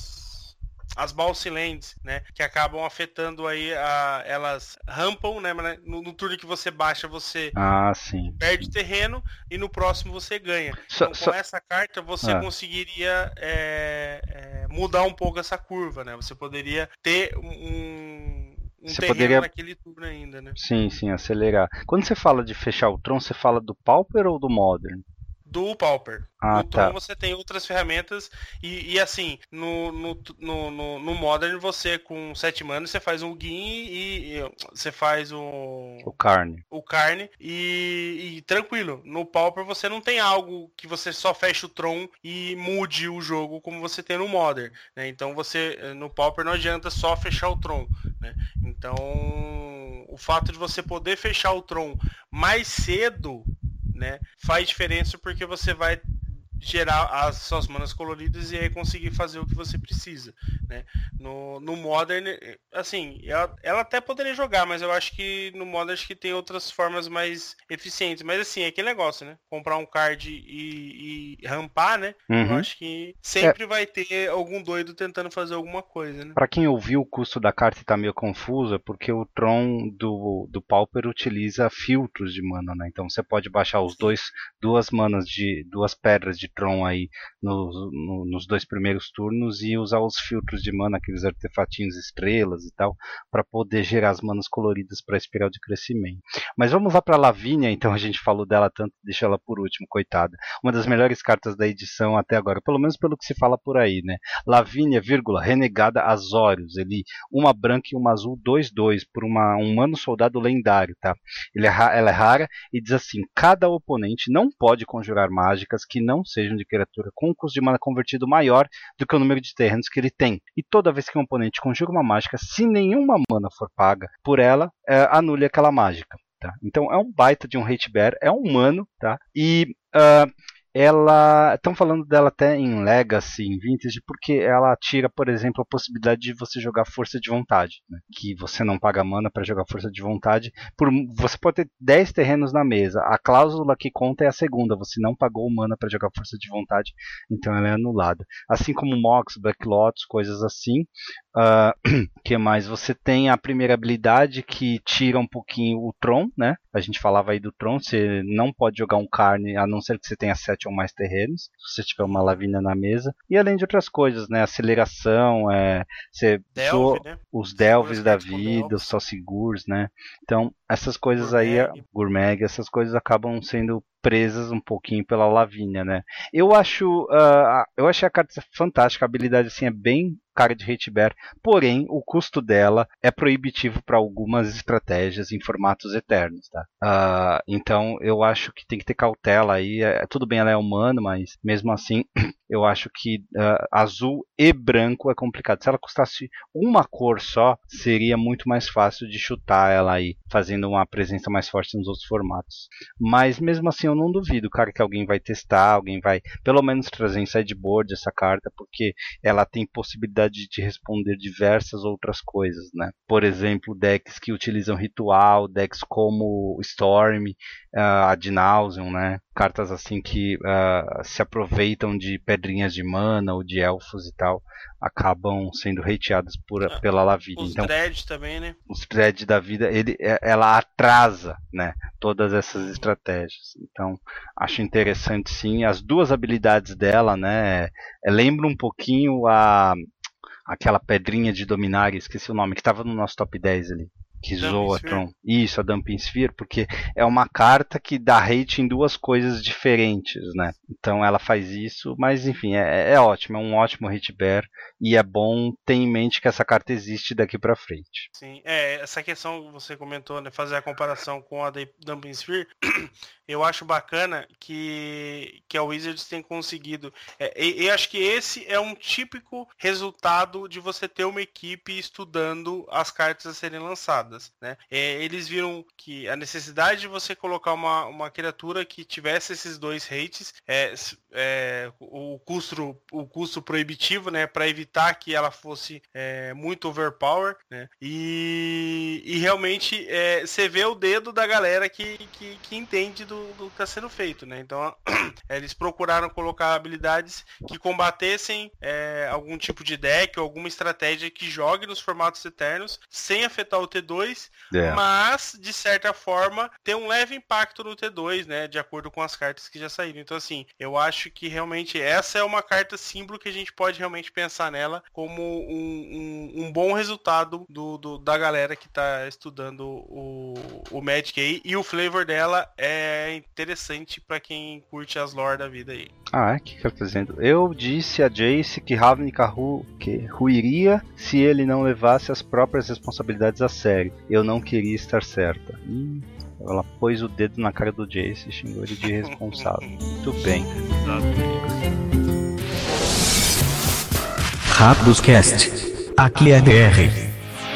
as Bouncy Lands, né, que acabam afetando aí, a, elas rampam, né, no, no turno que você baixa, você ah, sim, perde sim. terreno e no próximo você ganha. So, então, so... com essa carta você ah. conseguiria é, é, mudar um pouco essa curva, né, você poderia ter um... Um você terreno poderia naquele turno ainda, né? Sim, sim, acelerar. Quando você fala de fechar o Tron, você fala do Pauper ou do Modern? do Pauper. Ah, no Tron tá. você tem outras ferramentas e, e assim, no, no, no, no, no Modern você com sete manas você faz um Gin e, e você faz um... O Carne. O Carne e, e tranquilo. No Pauper você não tem algo que você só fecha o Tron e mude o jogo como você tem no Modern, né? Então você, no Pauper não adianta só fechar o Tron, né? Então o fato de você poder fechar o Tron mais cedo, né, faz diferença porque você vai gerar as suas manas coloridas e aí conseguir fazer o que você precisa, né? No, no Modern, assim, ela, ela até poderia jogar, mas eu acho que no Modern acho que tem outras formas mais eficientes. Mas assim, é aquele negócio, né? Comprar um card e, e rampar, né? Uhum. Eu acho que sempre é. vai ter algum doido tentando fazer alguma coisa, né? Pra quem ouviu o custo da carta e tá meio confuso, é porque o Tron do, do Pauper utiliza filtros de mana, né? Então você pode baixar os dois, duas manas de duas pedras de Tron aí nos, no, nos dois primeiros turnos e usar os filtros de mana, aqueles artefatinhos estrelas e tal, para poder gerar as manas coloridas para a espiral de crescimento. Mas vamos lá para Lavínia, então a gente falou dela tanto, deixa ela por último, coitada. Uma das melhores cartas da edição até agora, pelo menos pelo que se fala por aí, né? Lavínia, vírgula, renegada Azorius, ele uma branca e uma azul dois dois por uma, um humano soldado lendário, tá? Ele é, ela é rara e diz assim: cada oponente não pode conjurar mágicas que não sejam de criatura com um custo de mana convertido maior do que o número de terrenos que ele tem. E toda vez que um oponente conjura uma mágica, se nenhuma mana for paga por ela, é, anule aquela mágica. Tá? Então é um baita de um hate bear, é um humano, tá? E uh, ela, estão falando dela até em Legacy, em Vintage, porque ela tira, por exemplo, a possibilidade de você jogar força de vontade, né? Que você não paga mana para jogar força de vontade. Por, você pode ter dez terrenos na mesa, a cláusula que conta é a segunda, você não pagou mana para jogar força de vontade, então ela é anulada. Assim como Mox, Black Lotus, coisas assim. Uh, que mais? Você tem a primeira habilidade que tira um pouquinho o Tron, né? A gente falava aí do Tron, você não pode jogar um Carne a não ser que você tenha sete ou mais terrenos, se você tiver uma Lavínia na mesa, e além de outras coisas, né? Aceleração, é, você Delve, né? os Delves da vida, os Saussegurs, né? Então, essas coisas Gourmet. aí, Gourmet, essas coisas acabam sendo presas um pouquinho pela Lavínia, né? Eu acho, uh, eu achei a carta fantástica, a habilidade assim é bem cara de hate bear, porém o custo dela é proibitivo para algumas estratégias em formatos eternos, tá? Uh, então eu acho que tem que ter cautela aí. É, tudo bem, ela é humana, mas mesmo assim eu acho que uh, azul e branco é complicado. Se ela custasse uma cor só, seria muito mais fácil de chutar ela aí, fazendo uma presença mais forte nos outros formatos. Mas mesmo assim eu não duvido, cara, que alguém vai testar, alguém vai pelo menos trazer em sideboard essa carta, porque ela tem possibilidade de responder diversas outras coisas, né? Por exemplo, decks que utilizam ritual, decks como Storm, uh, Ad Nauseam, né? Cartas assim que uh, se aproveitam de pedrinhas de mana ou de elfos e tal, acabam sendo hateadas por, ah, pela Lavínia. Os então, dread também, né? Os dread da vida, ele, ela atrasa, né, todas essas estratégias. Então, acho interessante sim. As duas habilidades dela, né, lembra um pouquinho a aquela pedrinha de dominar, esqueci o nome, que estava no nosso top dez ali. Que zoa Tron. Isso, a Dumping Sphere, porque é uma carta que dá hate em duas coisas diferentes, né? Então ela faz isso, mas enfim, é, é ótimo, é um ótimo hate bear e é bom ter em mente que essa carta existe daqui pra frente. Sim, é, essa questão que você comentou, né, fazer a comparação com a Dumping Sphere, eu acho bacana que, que a Wizards tem conseguido. É, e, e acho que esse é um típico resultado de você ter uma equipe estudando as cartas a serem lançadas. Né? É, eles viram que a necessidade de você colocar uma, uma criatura que tivesse esses dois hates, é, é, o, custo, o custo proibitivo, né, para evitar que ela fosse é, muito overpower, né? e, e realmente é, você vê o dedo da galera que, que, que entende do, do que está sendo feito. Né? Então eles procuraram colocar habilidades que combatessem é, algum tipo de deck ou alguma estratégia que jogue nos formatos eternos sem afetar o T dois, yeah. Mas, de certa forma, tem um leve impacto no T dois, né? De acordo com as cartas que já saíram. Então, assim, eu acho acho que realmente essa é uma carta símbolo que a gente pode realmente pensar nela como um, um, um bom resultado do, do, da galera que tá estudando o, o Magic aí, e o flavor dela é interessante pra quem curte as lore da vida aí. Ah, é? O que que eu tô dizendo? Eu disse a Jace que Ravnica ru, que ruiria se ele não levasse as próprias responsabilidades a sério. Eu não queria estar certa. Hum, ela pôs o dedo na cara do Jace e xingou ele de irresponsável. Muito bem. Rápidos Cast. Aqui é D R.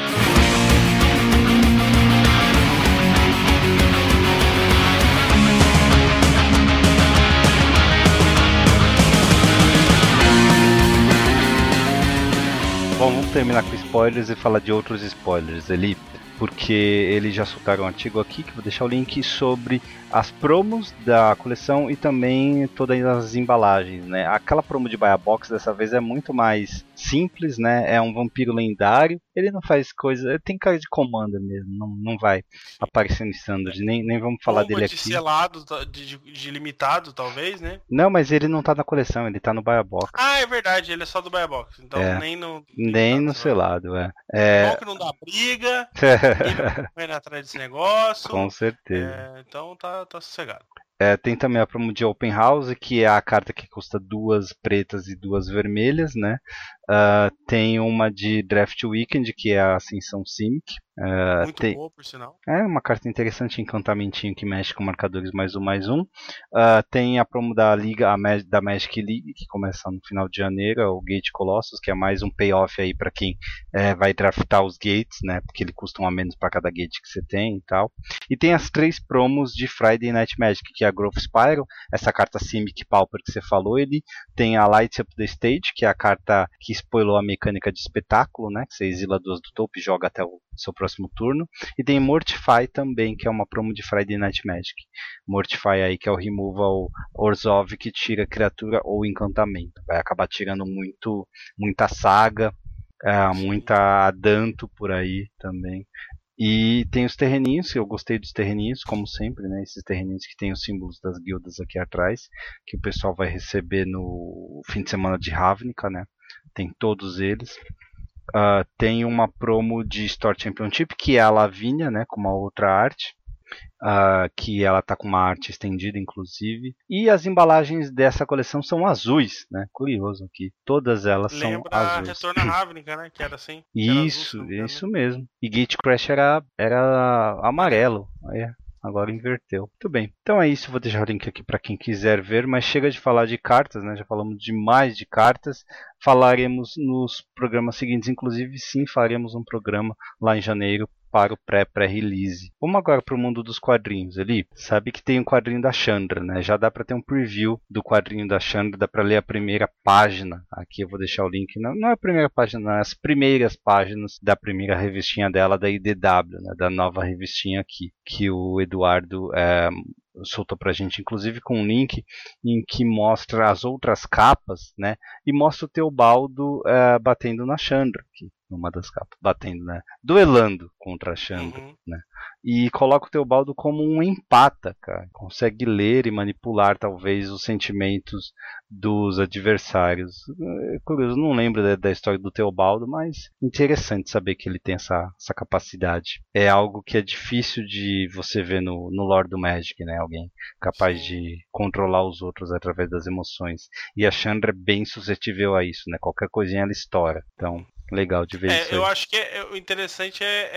Bom, vamos terminar com spoilers e falar de outros spoilers ali, porque eles já soltaram um artigo aqui, que vou deixar o link, sobre as promos da coleção e também todas as embalagens, né? Aquela promo de Buy a Box dessa vez é muito mais simples, né? É um vampiro lendário, ele não faz coisa, ele tem cara de Commander mesmo, não, não vai aparecer no Standard, nem, nem vamos falar Bomba dele de aqui. selado, de, de, de limitado, talvez, né? Não, mas ele não tá na coleção, ele tá no Buy a Box. Ah, é verdade, ele é só do Buy a Box, então É. nem no... Nem no selado, é. é... Bom que não dá briga, ele não vai atrás desse negócio. Com certeza. É, então tá, tá sossegado. É, tem também a promo de Open House, que é a carta que custa duas pretas e duas vermelhas, né? Uh, tem uma de Draft Weekend, que é a Ascensão Simic. Uh, Muito tem... boa, por sinal. É uma carta interessante, encantamentinho que mexe com marcadores mais um, mais um. Uh, tem a promo da Liga, a Mag, da Magic League, que começa no final de janeiro, é o Gate Colossus, que é mais um payoff aí para quem é, vai draftar os gates, né? Porque ele custa um a menos para cada gate que você tem e tal. E tem as três promos de Friday Night Magic, que é a Growth Spiral, essa carta Simic Pauper que você falou, ele tem a Lights Up the Stage, que é a carta que spoilou a mecânica de espetáculo, né? Que você exila duas do topo e joga até o seu próximo turno. E tem Mortify também, que é uma promo de Friday Night Magic. Mortify aí, que é o Removal Orzhov, que tira criatura ou encantamento. Vai acabar tirando muito, muita saga, é, muita Adanto por aí também. E tem os terreninhos, eu gostei dos terreninhos, como sempre, né? Esses terreninhos que tem os símbolos das guildas aqui atrás, que o pessoal vai receber no fim de semana de Ravnica, né? Tem todos eles. Uh, tem uma promo de Store Championship, que é a Lavínia, né? Com uma outra arte. Uh, que ela tá com uma arte estendida, inclusive. E as embalagens dessa coleção são azuis, né? Curioso aqui. Todas elas Lembra são azuis. Retorno à Ravnica, né? Que era assim. Isso, era azul, isso mesmo. E Gate Crash era, era amarelo. Aí, agora inverteu. Muito bem. Então é isso. Vou deixar o link aqui para quem quiser ver. Mas chega de falar de cartas, né? Já falamos demais de cartas. Falaremos nos programas seguintes. Inclusive, sim, faremos um programa lá em janeiro para o pré-pré-release. Vamos agora para o mundo dos quadrinhos. Ali, sabe que tem um quadrinho da Chandra, né? Já dá para ter um preview do quadrinho da Chandra, dá para ler a primeira página. Aqui eu vou deixar o link. Não, não é a primeira página, não, é as primeiras páginas da primeira revistinha dela, da I D W, né? Da nova revistinha aqui, que o Eduardo é, soltou pra gente, inclusive com um link em que mostra as outras capas, né? E mostra o Teobaldo é, batendo na Chandra aqui. Numa das capas, batendo, né? Duelando contra a Chandra, uhum. Né? E coloca o Teobaldo como um empata, cara. Consegue ler e manipular, talvez, os sentimentos dos adversários. É curioso, não lembro da, da história do Teobaldo, mas interessante saber que ele tem essa, essa capacidade. É algo que é difícil de você ver no, no lore do Magic, né? Alguém capaz de controlar os outros através das emoções. E a Chandra é bem suscetível a isso, né? Qualquer coisinha ela estoura. Então, legal de ver é, isso. Eu aí. acho que é, o interessante é,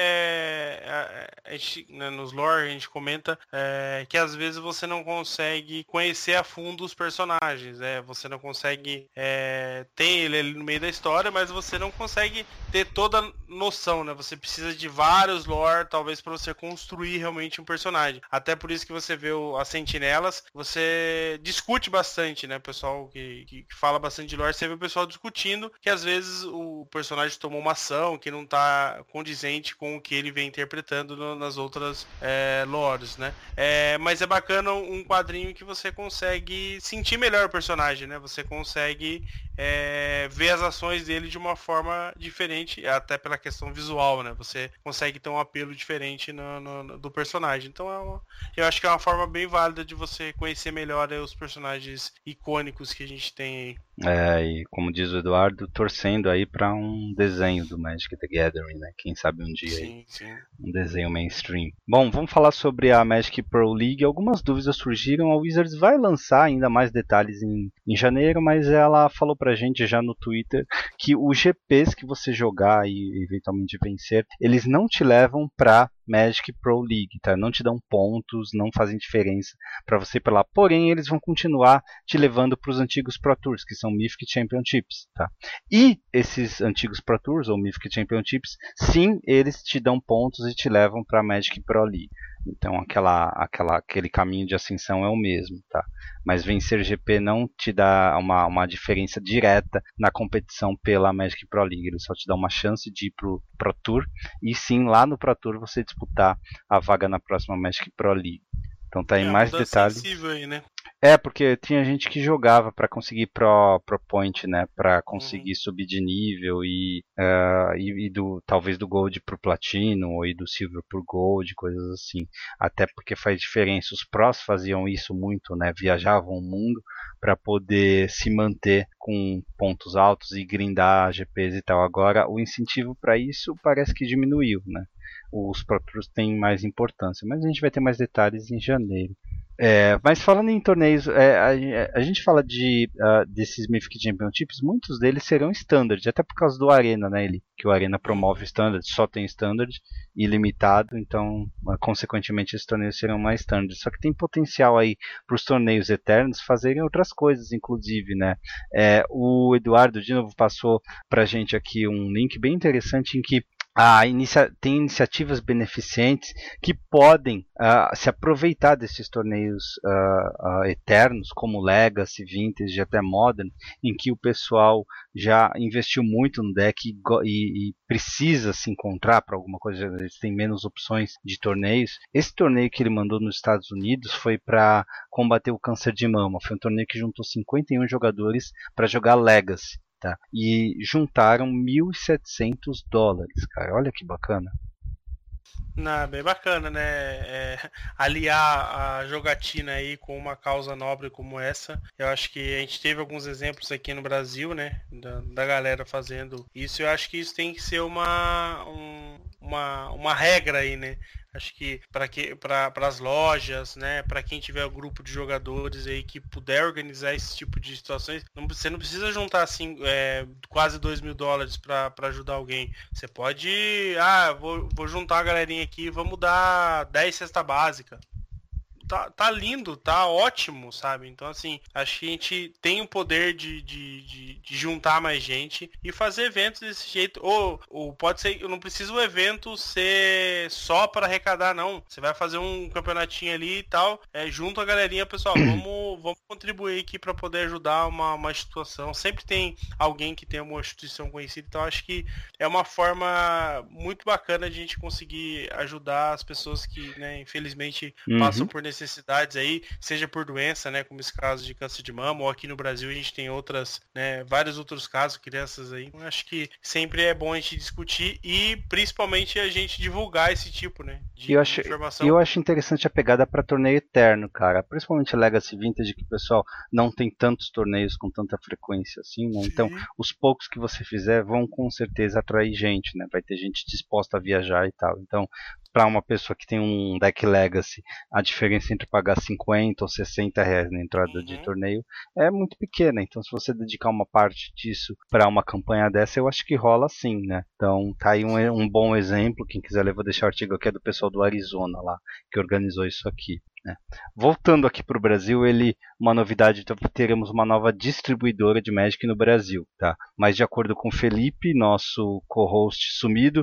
é a, a gente, né, nos lore a gente comenta é, que às vezes você não consegue conhecer a fundo os personagens, né? Você não consegue é, ter ele ali no meio da história, mas você não consegue ter toda a noção, né? Você precisa de vários lore, talvez, para você construir realmente um personagem. Até por isso que você vê o, as sentinelas, você discute bastante, né? O pessoal que, que, que fala bastante de lore, você vê o pessoal discutindo que às vezes o personagem personagem tomou uma ação que não tá condizente com o que ele vem interpretando no, nas outras é, lores, né? É, mas é bacana um quadrinho que você consegue sentir melhor o personagem, né? Você consegue é, ver as ações dele de uma forma diferente, até pela questão visual, né? Você consegue ter um apelo diferente no, no, do personagem. Então é uma, eu acho que é uma forma bem válida de você conhecer melhor é, os personagens icônicos que a gente tem aí. É, e como diz o Eduardo, torcendo aí para um desenho do Magic the Gathering, né? Quem sabe um dia sim, aí, sim. um desenho mainstream. Bom, vamos falar sobre a Magic Pro League. Algumas dúvidas surgiram. A Wizards vai lançar ainda mais detalhes em, em janeiro, mas ela falou pra gente já no Twitter que os G Ps que você jogar e eventualmente vencer, eles não te levam pra Magic Pro League, tá? Não te dão pontos, não fazem diferença para você ir lá. Porém, eles vão continuar te levando para os antigos Pro Tours, que são Mythic Championships, tá? E esses antigos Pro Tours ou Mythic Championships, sim, eles te dão pontos e te levam para Magic Pro League. Então, aquela, aquela, aquele caminho de ascensão é o mesmo, tá? Mas vencer G P não te dá uma, uma diferença direta na competição pela Magic Pro League. Ele só te dá uma chance de ir pro Pro Tour e sim, lá no Pro Tour você disputar a vaga na próxima Magic Pro League. Então tá aí é, mais detalhes. Sensível aí, né? É, porque tinha gente que jogava para conseguir pro, pro point, né? Para conseguir uhum. subir de nível e, uh, e, e do, talvez do Gold pro Platino ou do Silver pro Gold, coisas assim. Até porque faz diferença. Os pros faziam isso muito, né? Viajavam o mundo para poder se manter com pontos altos e grindar G Ps e tal. Agora, o incentivo para isso parece que diminuiu, né? Os Pro Tours têm mais importância, mas a gente vai ter mais detalhes em janeiro. É, mas falando em torneios, é, a, a gente fala de uh, desses Mythic Championships, muitos deles serão Standard, até por causa do Arena, né? Ele, que o Arena promove Standard, só tem Standard ilimitado, então uh, consequentemente esses torneios serão mais Standard. Só que tem potencial aí para os torneios eternos fazerem outras coisas, inclusive, né? É, o Eduardo de novo passou pra gente aqui um link bem interessante em que Ah, inicia- tem iniciativas beneficentes que podem uh, se aproveitar desses torneios uh, uh, eternos, como Legacy, Vintage e até Modern, em que o pessoal já investiu muito no deck e, e, e precisa se encontrar para alguma coisa, eles têm menos opções de torneios. Esse torneio que ele mandou nos Estados Unidos foi para combater o câncer de mama, foi um torneio que juntou cinquenta e um jogadores para jogar Legacy. Tá? E juntaram mil e setecentos dólares, cara. Olha que bacana. Não, bem bacana, né? É, aliar a jogatina aí com uma causa nobre como essa. Eu acho que a gente teve alguns exemplos aqui no Brasil, né? Da, da galera fazendo isso. Eu acho que isso tem que ser uma, um, uma, uma regra aí, né? Acho que para que para as lojas, né, para quem tiver um grupo de jogadores aí que puder organizar esse tipo de situações, não, você não precisa juntar assim é, quase dois mil dólares para ajudar alguém. Você pode, ah, vou, vou juntar a galerinha aqui, vamos dar dez cesta básica. Tá, tá lindo, tá ótimo, sabe? Então, assim, acho que a gente tem o poder de, de, de, de juntar mais gente e fazer eventos desse jeito. Ou, ou pode ser, eu não preciso o evento ser só para arrecadar, não. Você vai fazer um campeonatinho ali e tal, é, junto a galerinha, pessoal, vamos, vamos contribuir aqui para poder ajudar uma, uma instituição. Sempre tem alguém que tem uma instituição conhecida, então acho que é uma forma muito bacana de a gente conseguir ajudar as pessoas que, né, infelizmente, uhum. passam por necessidade necessidades aí, seja por doença, né, como esse caso de câncer de mama, ou aqui no Brasil a gente tem outras, né, vários outros casos, crianças aí. Eu acho que sempre é bom a gente discutir e principalmente a gente divulgar esse tipo, né, de eu acho, informação. Eu acho interessante a pegada para torneio eterno, cara, principalmente Legacy Vintage, que o pessoal não tem tantos torneios com tanta frequência assim, né? Então os poucos que você fizer vão com certeza atrair gente, né, vai ter gente disposta a viajar e tal. Então, para uma pessoa que tem um deck Legacy, a diferença entre pagar cinquenta ou sessenta reais na entrada uhum. de torneio é muito pequena. Então, se você dedicar uma parte disso para uma campanha dessa, eu acho que rola sim, né? Então, tá aí um, um bom exemplo. Quem quiser ler, vou deixar o artigo aqui, é do pessoal do Arizona lá, que organizou isso aqui. né? Voltando aqui para o Brasil, ele, uma novidade, então, teremos uma nova distribuidora de Magic no Brasil, tá? Mas de acordo com o Felipe, nosso co-host sumido,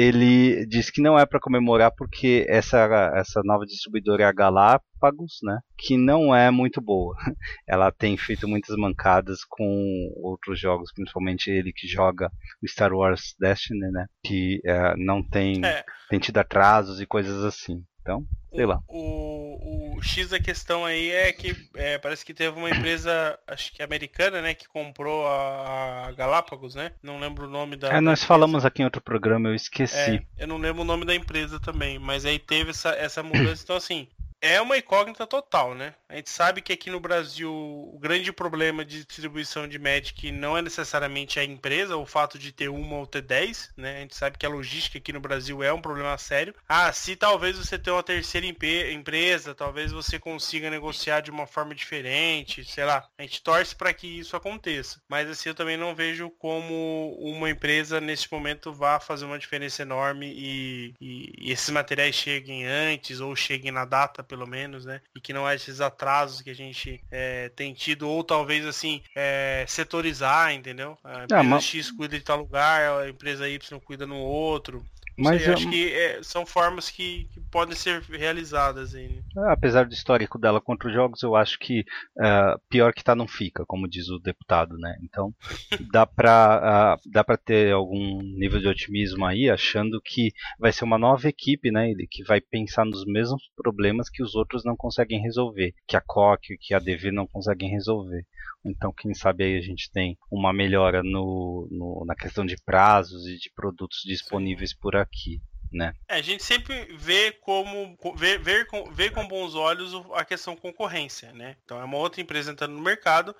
ele diz que não é para comemorar porque essa, essa nova distribuidora é a Galápagos, né? Que não é muito boa. Ela tem feito muitas mancadas com outros jogos, principalmente ele que joga o Star Wars Destiny, né? Que é, não tem, É. tem tido atrasos e coisas assim. Então, sei lá. O, o, o X da questão aí é que é, parece que teve uma empresa, acho que americana, né, que comprou a, a Galápagos, né? Não lembro o nome da. É, nós da falamos aqui em outro programa, eu esqueci. É, eu não lembro o nome da empresa também, mas aí teve essa, essa mudança. Então, assim, é uma incógnita total, né? A gente sabe que aqui no Brasil o grande problema de distribuição de Magic não é necessariamente a empresa, o fato de ter uma ou ter dez, né? A gente sabe que a logística aqui no Brasil é um problema sério. Ah, se talvez você tenha uma terceira empresa, talvez você consiga negociar de uma forma diferente, sei lá. A gente torce para que isso aconteça. Mas assim, eu também não vejo como uma empresa nesse momento vá fazer uma diferença enorme e, e, e esses materiais cheguem antes ou cheguem na data, pelo menos, né? E que não haja esses atrasos que a gente é, tem tido, ou talvez assim, é, setorizar, entendeu? A empresa Ah, mas... X cuida de tal lugar, a empresa Y cuida no outro. Mas sei, eu... acho que é, são formas que, que podem ser realizadas aí. Apesar do histórico dela contra os jogos, eu acho que uh, pior que tá não fica, como diz o deputado, né? Então dá pra, uh, dá pra ter algum nível de otimismo aí, achando que vai ser uma nova equipe, né? Que vai pensar nos mesmos problemas que os outros não conseguem resolver, que a C O C, que a D V não conseguem resolver. Então, quem sabe aí a gente tem uma melhora no, no, na questão de prazos e de produtos disponíveis Sim. por aqui, né? É, a gente sempre vê como vê, vê, vê com bons olhos a questão concorrência, né? Então é uma outra empresa entrando no mercado,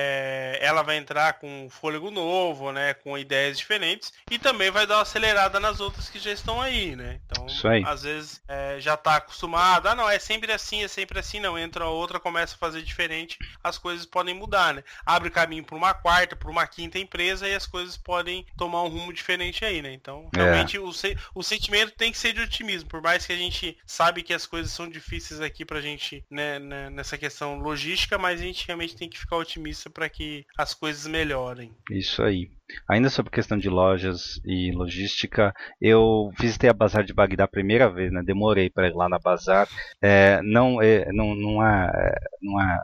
é, ela vai entrar com fôlego novo, né? Com ideias diferentes e também vai dar uma acelerada nas outras que já estão aí, né? Então, às vezes é, já está acostumado, ah não, é sempre assim, é sempre assim, não, entra outra, começa a fazer diferente, as coisas podem mudar, né? Abre caminho para uma quarta, para uma quinta empresa e as coisas podem tomar um rumo diferente aí, né? Então, realmente, é. o, o sentimento tem que ser de otimismo, por mais que a gente sabe que as coisas são difíceis aqui pra gente, né, né, nessa questão logística, mas a gente realmente tem que ficar otimista para que as coisas melhorem. Isso aí. Ainda sobre questão de lojas e logística, eu visitei a Bazar de Bagdá a primeira vez, né? Demorei para ir lá na Bazar. É, não, é, não, não há, não há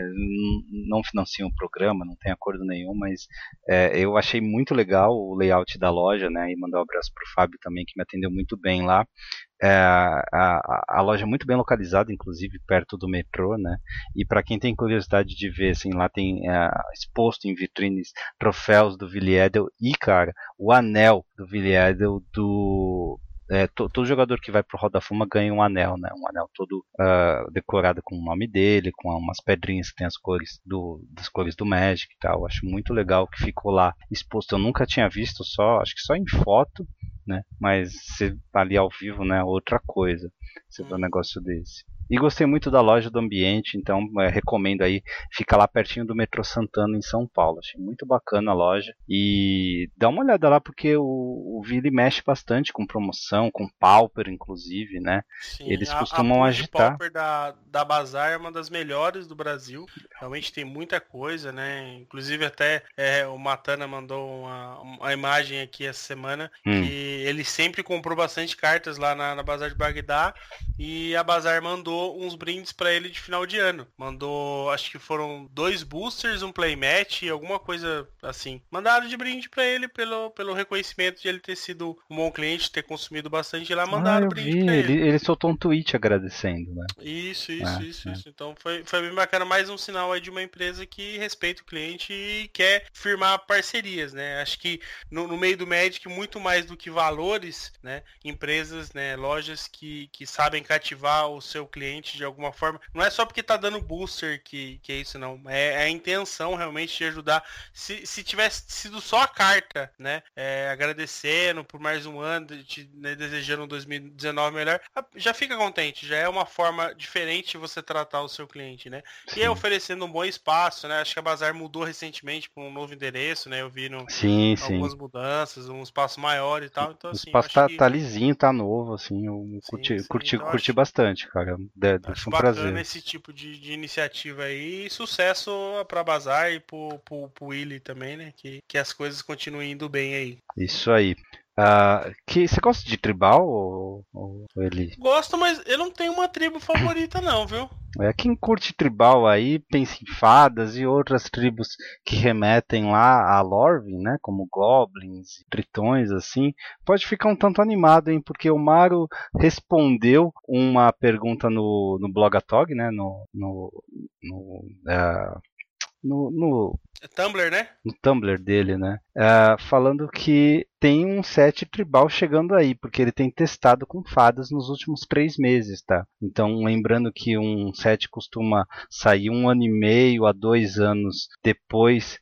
não financiam o programa, não tem acordo nenhum, mas é, eu achei muito legal o layout da loja, né, e mandar um abraço pro Fábio também, que me atendeu muito bem lá. É, a, a, a loja é muito bem localizada, inclusive perto do metrô, né, e para quem tem curiosidade de ver, assim, lá tem é, exposto em vitrines troféus do Willy Edel e, cara, o anel do Willy Edel do... É, to, todo jogador que vai pro Roda Fuma ganha um anel, né? Um anel todo uh, decorado com o nome dele, com umas pedrinhas que tem as cores do, das cores do Magic e tal. Acho muito legal que ficou lá exposto. Eu nunca tinha visto, só acho que só em foto, né? Mas você ali ao vivo, né? Outra coisa. Você vê um negócio desse. E gostei muito da loja, do ambiente, então é, recomendo aí, fica lá pertinho do metrô Santana em São Paulo. Achei muito bacana a loja e dá uma olhada lá porque o, o Willy mexe bastante com promoção, com Pauper inclusive, né? Sim, eles a, costumam a agitar. A Pauper da, da Bazar é uma das melhores do Brasil, realmente tem muita coisa, né? Inclusive até é, o Matana mandou uma, uma imagem aqui essa semana, hum. que ele sempre comprou bastante cartas lá na, na Bazar de Bagdá e a Bazar mandou uns brindes para ele de final de ano. Mandou, acho que foram dois boosters, um playmat e alguma coisa assim. Mandaram de brinde para ele pelo, pelo reconhecimento de ele ter sido um bom cliente, ter consumido bastante. E lá mandaram ah, brinde para ele. ele. Ele soltou um tweet agradecendo, né? Isso, isso, é, isso, é. isso. Então foi, foi bem bacana. Mais um sinal aí de uma empresa que respeita o cliente e quer firmar parcerias, né? Acho que no, no meio do Magic, muito mais do que valores, né? Empresas, né? Lojas que, que sabem cativar o seu cliente de alguma forma, não é só porque tá dando booster que, que é isso não, é, é a intenção realmente de ajudar. Se, se tivesse sido só a carta, né, é, agradecendo por mais um ano, te, né, desejando um dois mil e dezenove melhor, já fica contente, já é uma forma diferente de você tratar o seu cliente, né, e é oferecendo um bom espaço, né, acho que a Bazar mudou recentemente para um novo endereço, né, eu vi no, sim, algumas sim. mudanças, um espaço maior e tal, então o assim, espaço tá, que... tá lisinho, tá novo, assim, eu sim, curti, sim, curti, então curti acho... bastante, cara, de, Acho um bacana prazer. esse tipo de, de iniciativa aí. E sucesso pra Bazar e pro, pro, pro Willy também, né? Que, que as coisas continuem indo bem aí. Isso aí. Uh, que, você gosta de tribal ou, ou ele? Gosto, mas eu não tenho uma tribo favorita não, viu? É, quem curte tribal aí pensa em fadas e outras tribos que remetem lá a Lorvin, né, como goblins, tritões, assim, pode ficar um tanto animado, hein, porque o Maru respondeu uma pergunta no, no Blogatog, né, no, no, no, uh, no, no Tumblr, né? No Tumblr dele, né? Uh, falando que tem um set tribal chegando aí, porque ele tem testado com fadas nos últimos três meses, tá? Então, lembrando que um set costuma sair um ano e meio a dois anos depois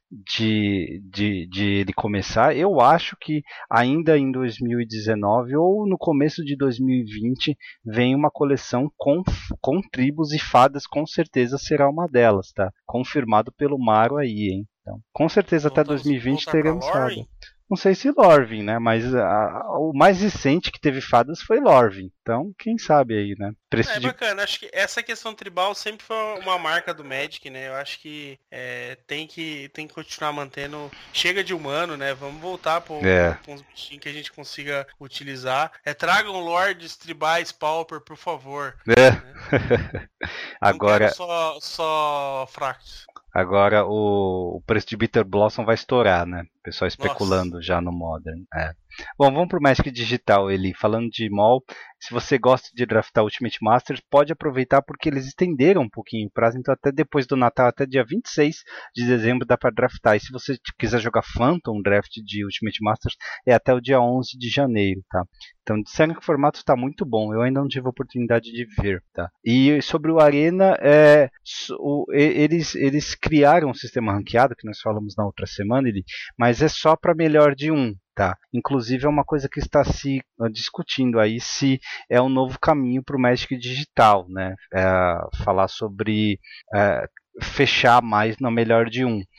de, de, de ele começar, eu acho que ainda em dois mil e dezenove ou no começo de dois mil e vinte vem uma coleção com, com tribos e fadas, com certeza será uma delas, tá? Confirmado pelo Maru aí, hein? Então, com certeza até dois mil e vinte teremos fada. Não sei se Lorvin, né? Mas a, a, o mais recente que teve fadas foi Lorvin. Então, quem sabe aí, né? Preço é de... bacana. Acho que essa questão tribal sempre foi uma marca do Magic, né? Eu acho que é, tem que tem que continuar mantendo. Chega de humano, né? Vamos voltar para é. uns bichinhos que a gente consiga utilizar. É, tragam Lords tribais Pauper, por favor. É. Né? Agora só só fracos. Agora o, o preço de Bitter Blossom vai estourar, né? O pessoal especulando Nossa. já no Modern. É. Bom, vamos pro Magic Digital, Eli. Falando de mall, se você gosta de draftar Ultimate Masters, pode aproveitar porque eles estenderam um pouquinho o prazo, então até depois do Natal, até dia vinte e seis de dezembro dá para draftar. E se você quiser jogar Phantom Draft de Ultimate Masters, é até o dia onze de janeiro, tá? Então, disseram que o formato está muito bom. Eu ainda não tive a oportunidade de ver, tá? E sobre o Arena, é, o, eles, eles criaram um sistema ranqueado, que nós falamos na outra semana, Eli, mas é só para melhor de um. Tá. Inclusive é uma coisa que está se uh, discutindo aí se é um novo caminho para o Magic digital, né? É, falar sobre é, fechar mais no melhor de um.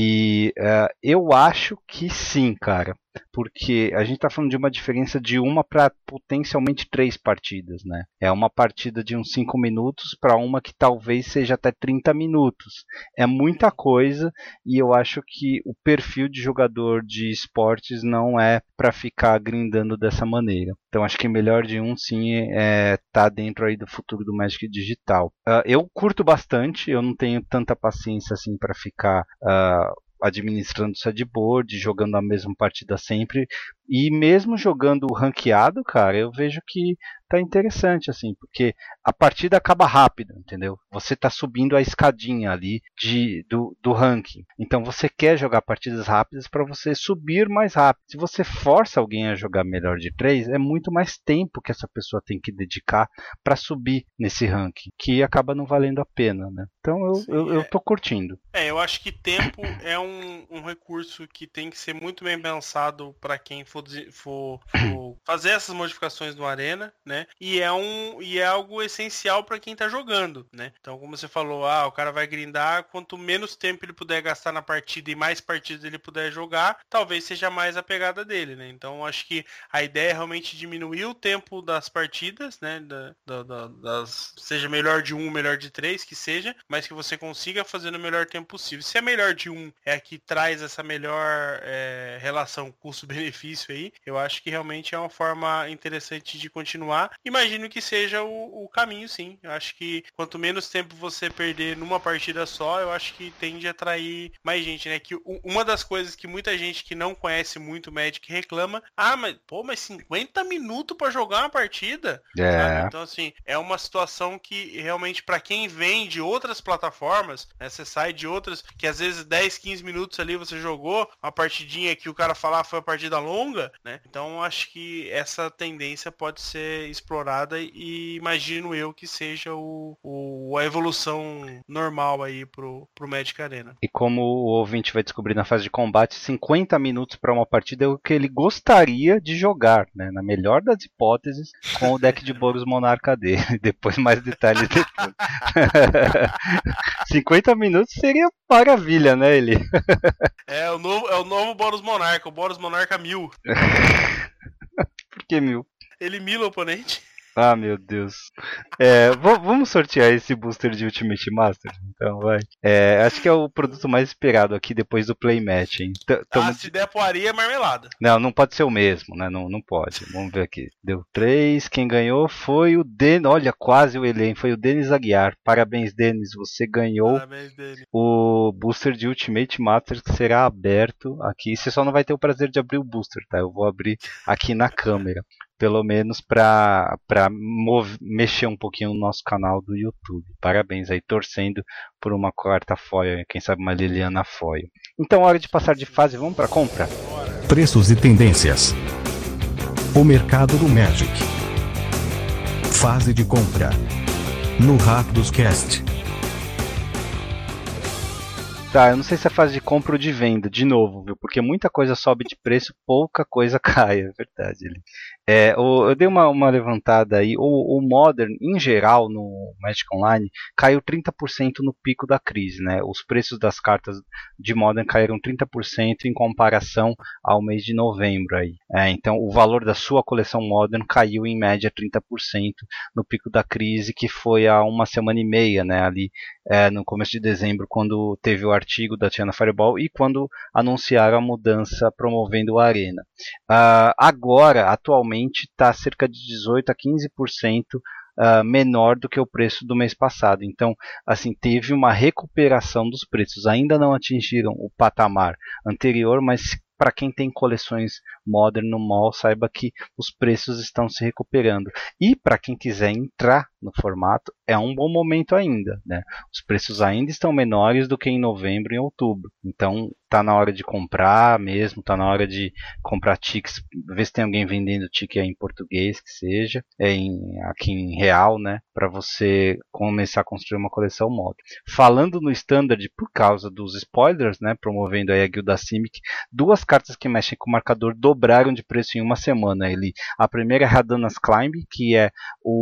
E é, eu acho que sim, cara. Porque a gente está falando de uma diferença de uma para potencialmente três partidas, né? É uma partida de uns cinco minutos para uma que talvez seja até trinta minutos. É muita coisa e eu acho que o perfil de jogador de esportes não é para ficar grindando dessa maneira. Então acho que melhor de um sim é, tá dentro aí do futuro do Magic digital. Uh, eu curto bastante, eu não tenho tanta paciência assim para ficar uh, administrando sideboard, jogando a mesma partida sempre. E mesmo jogando ranqueado, cara, eu vejo que tá interessante, assim, porque a partida acaba rápido, entendeu? Você tá subindo a escadinha ali de, do, do ranking. Então você quer jogar partidas rápidas para você subir mais rápido. Se você força alguém a jogar melhor de três, é muito mais tempo que essa pessoa tem que dedicar para subir nesse ranking, que acaba não valendo a pena, né? Então eu, Sim, eu, é... eu tô curtindo. É, eu acho que tempo é um, um recurso que tem que ser muito bem pensado para quem for, for, for fazer essas modificações no Arena, né? E é, um, e é algo essencial para quem tá jogando, né? Então, como você falou, ah, o cara vai grindar, quanto menos tempo ele puder gastar na partida e mais partidas ele puder jogar, talvez seja mais a pegada dele, né? Então, acho que a ideia é realmente diminuir o tempo das partidas, né? Da, da, da, das, seja melhor de um, melhor de três, que seja, mas que você consiga fazer no melhor tempo possível. Se a melhor de um é a que traz essa melhor é, relação custo-benefício aí, eu acho que realmente é uma forma interessante de continuar. Imagino que seja o, o caminho, sim. Eu acho que quanto menos tempo você perder numa partida só, eu acho que tende a atrair mais gente, né? Que uma das coisas que muita gente que não conhece muito o Magic reclama, ah, mas pô, mas cinquenta minutos pra jogar uma partida? É. Sabe? Então, assim, é uma situação que realmente para quem vem de outras plataformas, né, você sai de outras, que às vezes dez, quinze minutos ali você jogou, uma partidinha que o cara falar foi uma partida longa, né? Então, acho que essa tendência pode ser explorada e imagino eu que seja o, o, a evolução normal aí pro, pro Magic Arena. E como o ouvinte vai descobrir na fase de combate, cinquenta minutos para uma partida é o que ele gostaria de jogar, né? Na melhor das hipóteses, com o deck de Boros Monarca dele. Depois mais detalhes depois. cinquenta minutos seria maravilha, né, ele? É o novo, é o novo Boros Monarca, o Boros Monarca mil. Por que mil? Ele mila o oponente. Ah, meu Deus. É, v- vamos sortear esse booster de Ultimate Master? Então, vai. É, acho que é o produto mais esperado aqui depois do Playmatch, hein? T- Ah, tamo se der poaria, é marmelada. Não, não pode ser o mesmo, né? Não, não pode. Vamos ver aqui. Deu três. Quem ganhou foi o Den. Olha, quase o Elen. Foi o Denis Aguiar. Parabéns, Denis. Você ganhou Parabéns dele. o booster de Ultimate Masters que será aberto aqui. Você só não vai ter o prazer de abrir o booster, tá? Eu vou abrir aqui na câmera. Pelo menos para para mexer um pouquinho no nosso canal do YouTube. Parabéns aí, torcendo por uma quarta foil, quem sabe uma Liliana foil. Então, hora de passar de fase, vamos para compra? Preços e tendências. O mercado do Magic. Fase de compra. No Rápidos Cast. Tá, eu não sei se é fase de compra ou de venda, de novo, viu? Porque muita coisa sobe de preço, pouca coisa cai, é verdade. É, o, eu dei uma, uma levantada aí, o, o Modern, em geral, no Magic Online, caiu trinta por cento no pico da crise, né? Os preços das cartas de Modern caíram trinta por cento em comparação ao mês de novembro aí. É, então, o valor da sua coleção Modern caiu em média trinta por cento no pico da crise, que foi há uma semana e meia, né? Ali é, no começo de dezembro, quando teve o artigo da Tiana Fireball e quando anunciaram a mudança promovendo a Arena. Uh, agora, atualmente, está cerca de dezoito a quinze por cento uh, menor do que o preço do mês passado. Então, assim, teve uma recuperação dos preços. Ainda não atingiram o patamar anterior, mas para quem tem coleções Modern no mall, saiba que os preços estão se recuperando. E para quem quiser entrar no formato, é um bom momento ainda, né? Os preços ainda estão menores do que em novembro e outubro. Então, tá na hora de comprar mesmo, tá na hora de comprar tickets, ver se tem alguém vendendo ticket em português, que seja, é em, aqui em real, né? Para você começar a construir uma coleção Modern. Falando no Standard, por causa dos spoilers, né? Promovendo aí a Guilda Simic, duas cartas que mexem com o marcador dobraram de preço em uma semana. Ele, a primeira é Radana's Climb, que é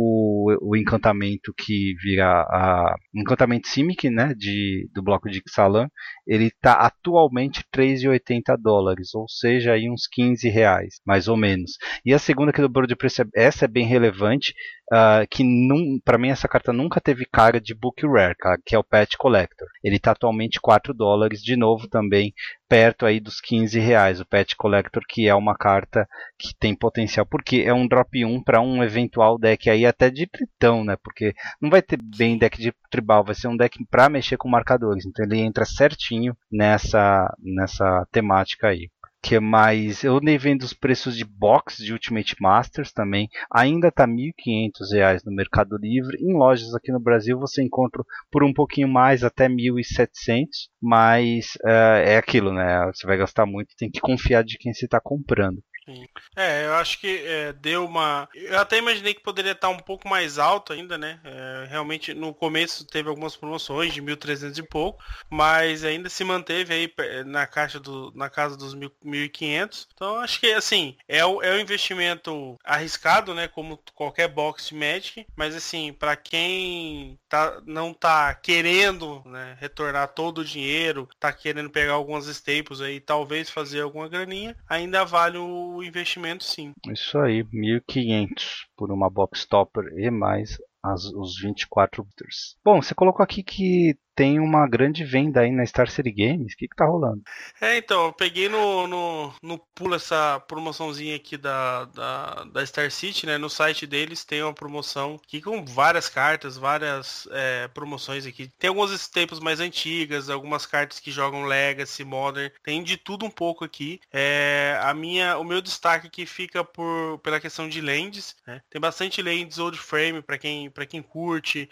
o, o encantamento que vira a encantamento Simic, né, de, do bloco de Ixalan. Ele está atualmente três reais e oitenta dólares, ou seja, aí uns quinze reais, mais ou menos. E a segunda que dobrou de preço, essa é bem relevante, uh, que para mim essa carta nunca teve cara de Book Rare, cara, que é o Pet Collector. Ele está atualmente quatro dólares, de novo também perto aí dos quinze reais, o Pet Collector, que é uma carta que tem potencial, porque é um drop um para um eventual deck aí até de tritão, né? Porque não vai ter bem deck de tribal, vai ser um deck para mexer com marcadores, então ele entra certinho nessa, nessa temática aí. Que mais? Eu andei vendo os preços de box de Ultimate Masters também. Ainda está mil e quinhentos reais no Mercado Livre. Em lojas aqui no Brasil você encontra por um pouquinho mais, até mil e setecentos. Mas uh, é aquilo, né? Você vai gastar muito, tem que confiar de quem você está comprando. Sim. É, eu acho que é, deu uma... Eu até imaginei que poderia estar um pouco mais alto ainda, né? É, realmente, no começo teve algumas promoções de mil e trezentos e pouco, mas ainda se manteve aí na, caixa do, na casa dos mil e quinhentos. Então, acho que, assim, é o, é um investimento arriscado, né? Como qualquer box de Magic, mas, assim, para quem tá, não tá querendo, né, retornar todo o dinheiro, tá querendo pegar algumas staples aí, talvez fazer alguma graninha, ainda vale o o investimento, sim. Isso aí, mil e quinhentos por uma box topper e mais as, os vinte e quatro boosters. Bom, você colocou aqui que tem uma grande venda aí na Star City Games. O que que tá rolando? É, então, eu peguei no, no, no pulo essa promoçãozinha aqui da, da, da Star City, né? No site deles tem uma promoção aqui com várias cartas, várias é, promoções aqui. Tem algumas staples mais antigas, algumas cartas que jogam Legacy, Modern, tem de tudo um pouco aqui. É, a minha, o meu destaque aqui fica por, pela questão de lands, né? Tem bastante lands old frame para quem, pra quem curte,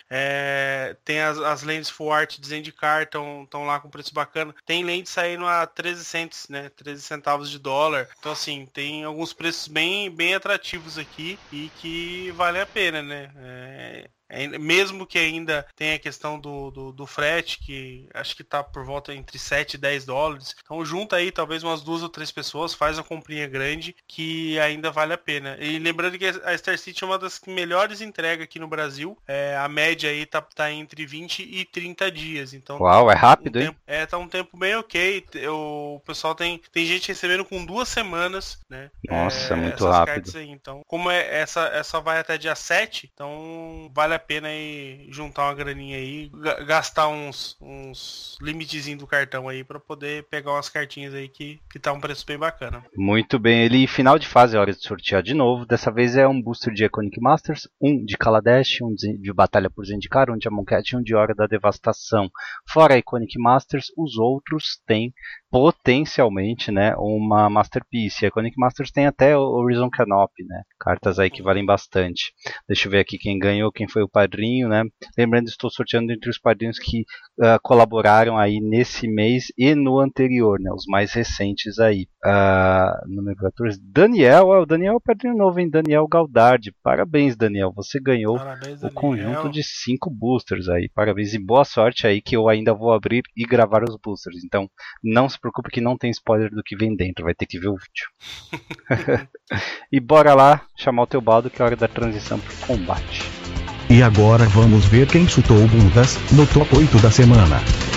é, tem as, as lands full art de Zendikar estão lá com preço bacana. Tem lente saindo a treze cents, né? treze centavos de dólar. Então, assim, tem alguns preços bem, bem atrativos aqui e que vale a pena, né? É... Mesmo que ainda tenha a questão do, do, do frete, que acho que tá por volta entre sete e dez dólares. Então junta aí talvez umas duas ou três pessoas, faz uma comprinha grande que ainda vale a pena. E lembrando que a Star City é uma das melhores entregas aqui no Brasil. É, a média aí tá, tá entre vinte e trinta dias. Então, uau, é rápido, um hein? Tempo, é, tá um tempo bem ok. O pessoal tem, tem gente recebendo com duas semanas, né? Nossa, é, muito essas rápido. cartas aí. Então, como é, essa, essa vai até dia sete, então vale a pena aí juntar uma graninha aí, gastar uns, uns limitezinhos do cartão aí pra poder pegar umas cartinhas aí que, que tá um preço bem bacana. Muito bem, ele final de fase é hora de sortear de novo. Dessa vez é um booster de Iconic Masters, um de Kaladesh, um de Batalha por Zendikar, um de Amonkhet e um de Hora da Devastação. Fora Iconic Masters, os outros têm potencialmente, né, uma Masterpiece. A Iconic Masters tem até o Horizon Canopy, né, cartas aí que valem bastante. Deixa eu ver aqui quem ganhou, quem foi o padrinho, né. Lembrando, estou sorteando entre os padrinhos que uh, colaboraram aí nesse mês e no anterior, né, os mais recentes aí. Uh, número quatorze, Daniel, oh, o Daniel é o padrinho novo, hein, Daniel Galdardi. Parabéns, Daniel, você ganhou Parabéns, o Daniel. conjunto de cinco boosters aí. Parabéns e boa sorte aí, que eu ainda vou abrir e gravar os boosters. Então, não se preocupe que não tem spoiler do que vem dentro, vai ter que ver o vídeo. E bora lá chamar o teu baldo, que é a hora da transição pro combate. E agora vamos ver quem chutou bundas no top oito da semana.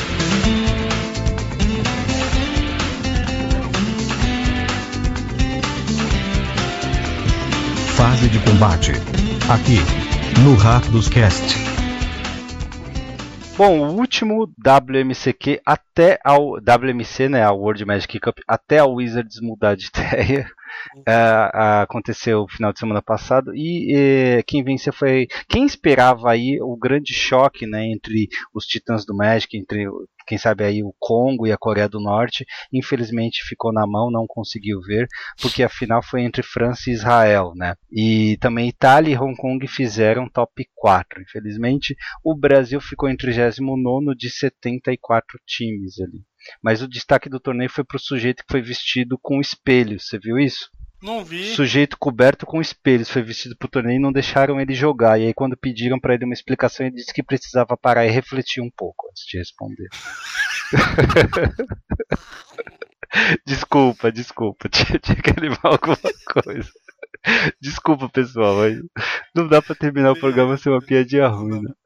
Fase de combate. Aqui, no Rápidos Cast. Bom, o último W M C Q até ao W M C, né, a World Magic Cup, até a Wizards mudar de ideia, uh, aconteceu no final de semana passado e uh, quem venceu foi quem esperava aí o grande choque, né, entre os Titãs do Magic, entre quem sabe aí o Congo e a Coreia do Norte. Infelizmente ficou na mão, não conseguiu ver, porque a final foi entre França e Israel, né? E também Itália e Hong Kong fizeram top quatro. Infelizmente o Brasil ficou em trigésimo nono de setenta e quatro times ali. Mas o destaque do torneio foi para o sujeito que foi vestido com espelhos. Você viu isso? Não vi. Sujeito coberto com espelhos, foi vestido pro torneio e não deixaram ele jogar. E aí quando pediram para ele uma explicação, ele disse que precisava parar e refletir um pouco antes de responder. Desculpa, desculpa, tinha, tinha que animar alguma coisa. Desculpa, pessoal, mas não dá pra terminar o programa sem uma piadinha ruim, né?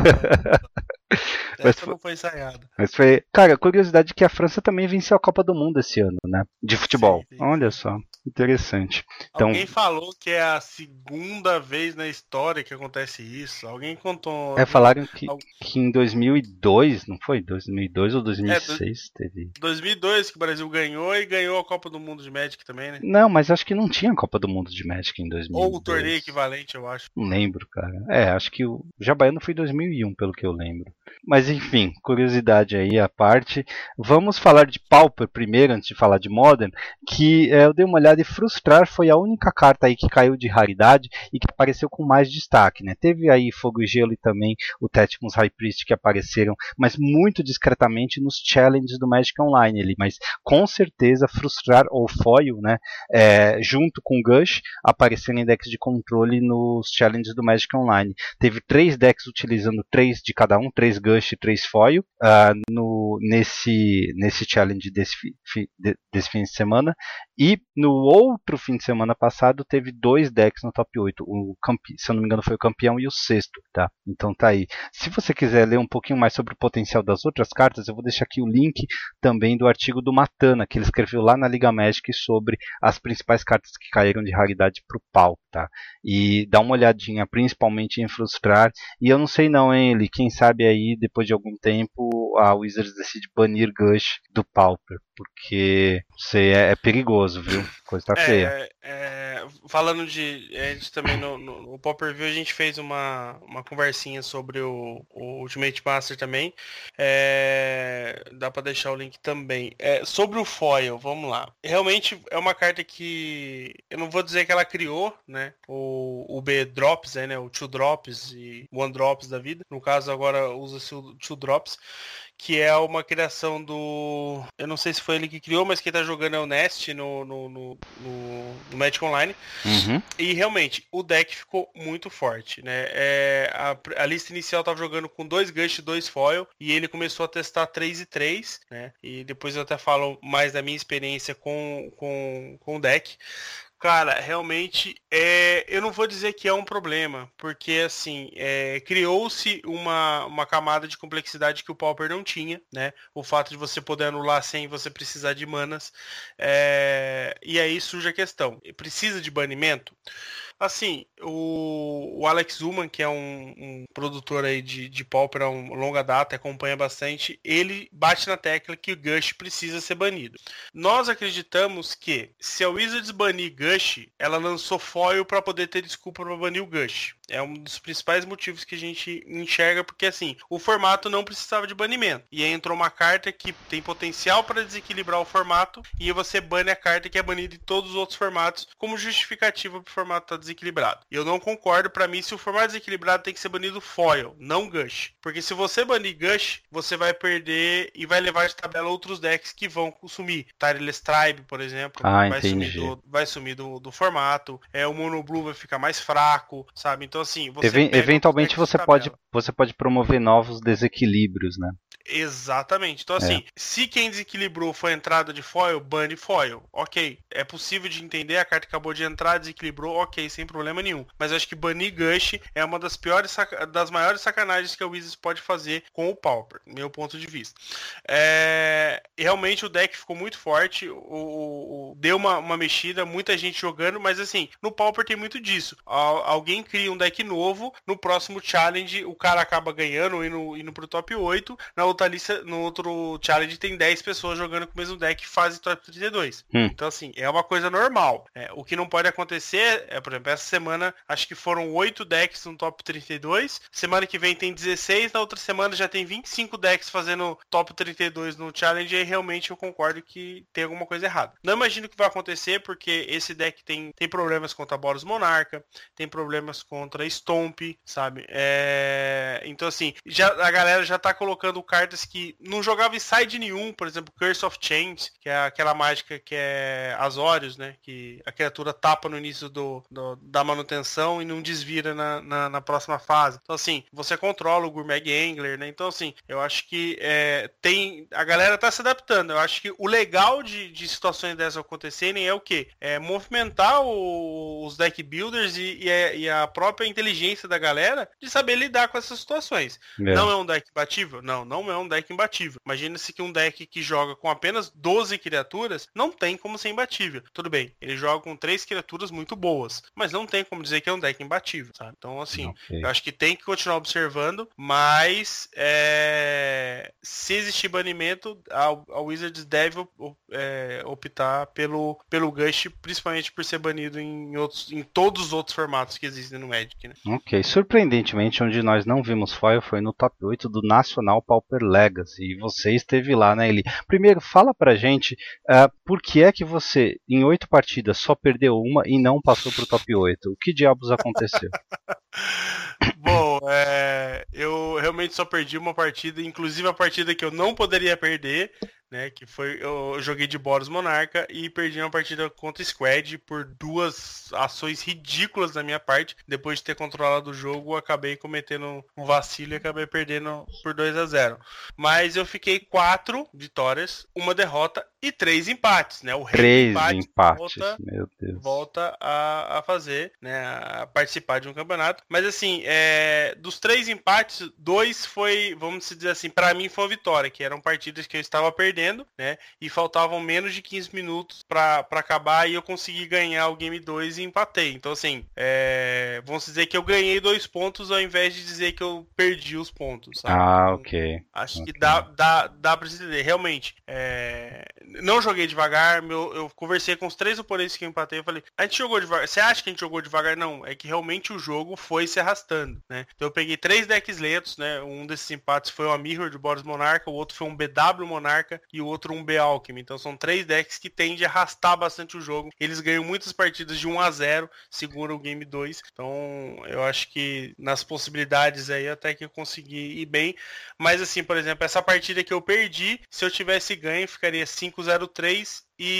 Mas foi, não foi ensaiado. Mas foi, cara, curiosidade que a França também venceu a Copa do Mundo esse ano, né? De futebol. Sim, sim. Olha só, interessante. Então, alguém falou que é a segunda vez na história que acontece isso. Alguém contou. É, alguém... falaram que, que em dois mil e dois, não foi? dois mil e dois ou dois mil e seis é, teve. dois mil e dois que o Brasil ganhou e ganhou a Copa do Mundo de Magic também, né? Não, mas acho que não tinha Copa do Mundo de Magic em dois mil e dois. Ou o torneio equivalente, eu acho. Não lembro, cara. É, acho que o Jabaiano foi em dois mil e um, pelo que eu lembro. Mas enfim, curiosidade aí à parte. Vamos falar de Pauper primeiro, antes de falar de Modern, que é, eu dei uma olhada e Frustrar foi a única carta aí que caiu de raridade e que apareceu com mais destaque, né? Teve aí Fogo e Gelo e também o Tétmos High Priest que apareceram, mas muito discretamente nos challenges do Magic Online ali. Mas com certeza Frustrar ou Foil, né? É, junto com Gush, apareceram em decks de controle nos challenges do Magic Online. Teve três decks utilizando três de cada um, três Gush e três Foil uh, no, nesse, nesse challenge desse, fi, de, desse fim de semana. E no outro fim de semana passado teve dois decks no top oito. O campe... Se eu não me engano foi o campeão e o sexto, tá? Então tá aí. Se você quiser ler um pouquinho mais sobre o potencial das outras cartas, eu vou deixar aqui o link também do artigo do Matana, que ele escreveu lá na Liga Magic sobre as principais cartas que caíram de raridade pro pau, tá? E dá uma olhadinha, principalmente em Frustrar. E eu não sei não, hein, Eli? Quem sabe aí, depois de algum tempo, a Wizards decide banir Gush do Pauper, porque sei, é, é perigoso, viu? A coisa tá é, feia. É, falando de... A gente também no, no, no Pauper View a gente fez uma, uma conversinha sobre o, o Ultimate Master também. É, dá pra deixar o link também. É, sobre o Foil, vamos lá. Realmente é uma carta que... Eu não vou dizer que ela criou, né? O, o B Drops, né? O Two Drops e One Drops da vida. No caso agora usa-se o Two Drops, que é uma criação do... Eu não sei se foi ele que criou, mas quem tá jogando é o Nest no, no, no, no, no Magic Online. Uhum. E realmente, o deck ficou muito forte, né? É, a, a lista inicial tava jogando com dois Gush e dois Foil, e ele começou a testar três e três, né? E depois eu até falo mais da minha experiência com, com, com o deck. Cara, realmente, é, eu não vou dizer que é um problema, porque assim, é, criou-se uma, uma camada de complexidade que o Pauper não tinha, né? O fato de você poder anular sem você precisar de manas, é, e aí surge a questão, precisa de banimento? Assim, o, o Alex Ullman, que é um, um produtor aí de, de Pauper há um longa data, acompanha bastante, ele bate na tecla que o Gush precisa ser banido. Nós acreditamos que se a Wizards banir Gush, ela lançou foil para poder ter desculpa para banir o Gush. É um dos principais motivos que a gente enxerga, porque assim, o formato não precisava de banimento. E aí entrou uma carta que tem potencial para desequilibrar o formato, e aí você bane a carta que é banida em todos os outros formatos, como justificativa para o formato estar desequilibrado. E eu não concordo, para mim, se o formato desequilibrado tem que ser banido foil, não Gush. Porque se você banir Gush, você vai perder e vai levar de tabela outros decks que vão consumir. Tireless Tribe, por exemplo, ah, vai, sumir do, vai sumir do, do formato. É, o Mono Blue vai ficar mais fraco, sabe? Então assim, você Even, eventualmente você pode, você pode promover novos desequilíbrios, né? Exatamente. Então assim, é. se quem desequilibrou foi a entrada de foil, bane foil. Ok. É possível de entender, a carta acabou de entrar, desequilibrou, ok, sem problema nenhum. Mas eu acho que banir Gush é uma das piores, das maiores sacanagens que a Wizards pode fazer com o Pauper, meu ponto de vista. É... Realmente o deck ficou muito forte, o, o, deu uma, uma mexida, muita gente jogando, mas assim, no Pauper tem muito disso. Alguém cria um deck novo, no próximo challenge o cara acaba ganhando, indo, indo pro top oito, na outra lista, no outro challenge tem dez pessoas jogando com o mesmo deck, fase top trinta e dois. Hum. Então assim, é uma coisa normal. É, o que não pode acontecer é, por exemplo, essa semana acho que foram oito decks no top trinta e dois, semana que vem tem dezesseis, na outra semana já tem vinte e cinco decks fazendo top trinta e dois no challenge, e aí realmente eu concordo que tem alguma coisa errada. Não imagino que vai acontecer, porque esse deck tem, tem problemas contra Boros Monarca, tem problemas contra Stomp, sabe? É... Então assim, já, a galera já tá colocando cartas que não jogava em side nenhum, por exemplo, Curse of Chains, que é aquela mágica que é Azorius, né? Que a criatura tapa no início do, do, da manutenção e não desvira na, na, na próxima fase. Então assim, você controla o Gourmet Angler, né? Então assim, eu acho que é, tem... A galera tá se adaptando. Eu acho que o legal de, de situações dessas acontecerem é o quê? É movimentar o, os deck builders e, e, a, e a própria inteligência da galera de saber lidar com essas situações. É. Não é um deck imbatível? Não, não é um deck imbatível. Imagina-se que um deck que joga com apenas doze criaturas não tem como ser imbatível. Tudo bem, ele joga com três criaturas muito boas, mas não tem como dizer que é um deck imbatível, sabe? Então assim, okay. Eu acho que tem que continuar observando, mas é... se existir banimento, a, a Wizards deve é, optar pelo, pelo Gush, principalmente por ser banido em, outros, em todos os outros formatos que existem no Magic, né? Ok, surpreendentemente, onde nós não vimos foil foi no top oito do Nacional Pauper Legacy, e você esteve lá, né, Eli? Primeiro, fala pra gente uh, por que é que você, em oito partidas, só perdeu uma e não passou pro top oito? O que diabos aconteceu? Bom, é, eu realmente só perdi uma partida, inclusive a partida que eu não poderia perder, né, que foi, eu joguei de Boros Monarca e perdi uma partida contra Squad por duas ações ridículas da minha parte. Depois de ter controlado o jogo, eu acabei cometendo um vacilo e acabei perdendo por dois a zero. Mas eu fiquei quatro vitórias, uma derrota e três empates, né? O rei três empate empates, volta, meu Deus. volta a, a fazer, né, a participar de um campeonato. Mas assim, é, dos três empates, dois foi, vamos dizer assim, pra mim foi uma vitória, que eram partidas que eu estava perdendo, né? E faltavam menos de quinze minutos pra, pra acabar, e eu consegui ganhar o game dois e empatei. Então assim, é, vamos dizer que eu ganhei dois pontos ao invés de dizer que eu perdi os pontos, sabe? Ah, então, ok. Acho okay. que dá, dá, dá pra entender. Realmente, é, não joguei devagar, meu, eu conversei com os três oponentes que eu empatei, eu falei, a gente jogou devagar. Você acha que a gente jogou devagar? Não, é que realmente o jogo foi se arrastando, né? Então eu peguei três decks lentos, né? Um desses empates foi uma Mirror de Boros Monarca, o outro foi um B W Monarca e o outro um B Alchemy. Então são três decks que tendem a arrastar bastante o jogo. Eles ganham muitas partidas de um a zero, seguram o game dois. Então eu acho que nas possibilidades aí até que eu consegui ir bem. Mas assim, por exemplo, essa partida que eu perdi, se eu tivesse ganho, ficaria cinco zero três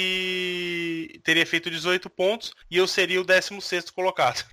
e teria feito dezoito pontos e eu seria o décimo sexto colocado.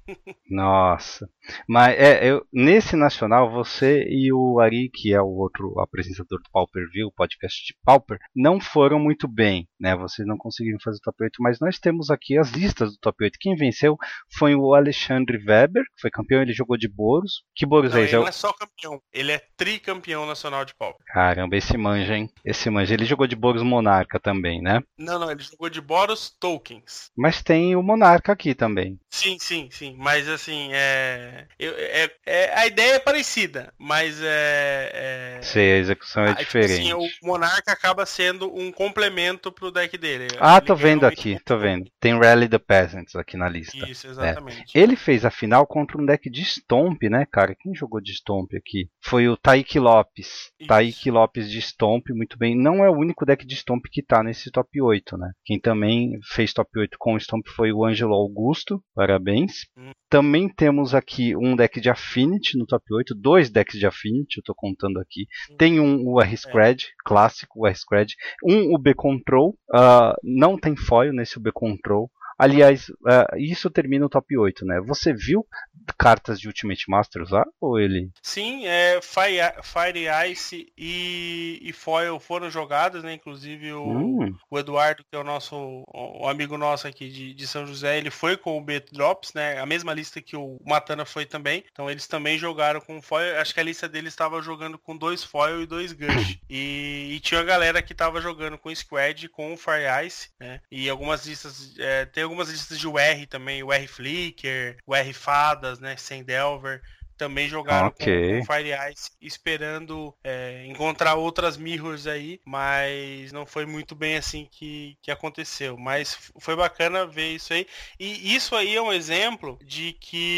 Nossa. Mas é, eu, nesse nacional, você e o Ari, que é o outro apresentador do Pauper View, podcast de Pauper, não foram muito bem, né? Vocês não conseguiram fazer o top oito, mas nós temos aqui as listas do top oito. Quem venceu foi o Alexandre Weber, que foi campeão, ele jogou de Boros. Que Boros não, é esse? Ele não é só campeão, ele é tricampeão nacional de Pauper. Caramba, esse manja, hein? Esse manja. Ele jogou de Boros Monarca também, né? Não, não, ele jogou de Boros Tokens. Mas tem o Monarca aqui também. Sim, sim, sim. Mas assim, é... é, é a ideia é parecida, mas é... é... Sei, a execução é ah, diferente. Tipo assim, o Monarca acaba sendo um complemento pro deck dele. Ah, ele tô vendo aqui, tô vendo. Tem Rally the Peasants aqui na lista. Isso, exatamente. É. Ele fez a final contra um deck de Stomp, né, cara? Quem jogou de Stomp aqui? Foi o Taiki Lopes. Isso. Taiki Lopes de Stomp, muito bem. Não é o único deck de Stomp que tá nesse top oito, né? Quem também fez top oito com o Stomp foi o Ângelo Augusto. Parabéns. Hum. Também temos aqui um deck de Affinity no top oito. Dois decks de Affinity, eu tô contando aqui. Hum. Tem um o R-Scred, é. clássico, o R-Scred. Um U B Control. Uh, não tem foil nesse U B Control. Aliás, uh, isso termina o top oito, né? Você viu cartas de Ultimate Masters lá? Ou ele... Sim, é, Fire, Fire Ice e, e Foil foram jogadas, né? Inclusive o, hum. o Eduardo, que é o nosso o amigo nosso aqui de, de São José, ele foi com o B Drops, né? A mesma lista que o Matana foi também. Então eles também jogaram com Foil. Acho que a lista deles estava jogando com dois Foil e dois Gush. e, e tinha a galera que estava jogando com Squad, com o Fire Ice, né? E algumas listas... É, tem algumas listas de U R também, o R Flicker, o R Fadas, né, sem Delver, também jogaram okay. com, com Fire Ice, esperando é, encontrar outras mirrors aí, mas não foi muito bem assim que, que aconteceu. Mas foi bacana ver isso aí. E isso aí é um exemplo de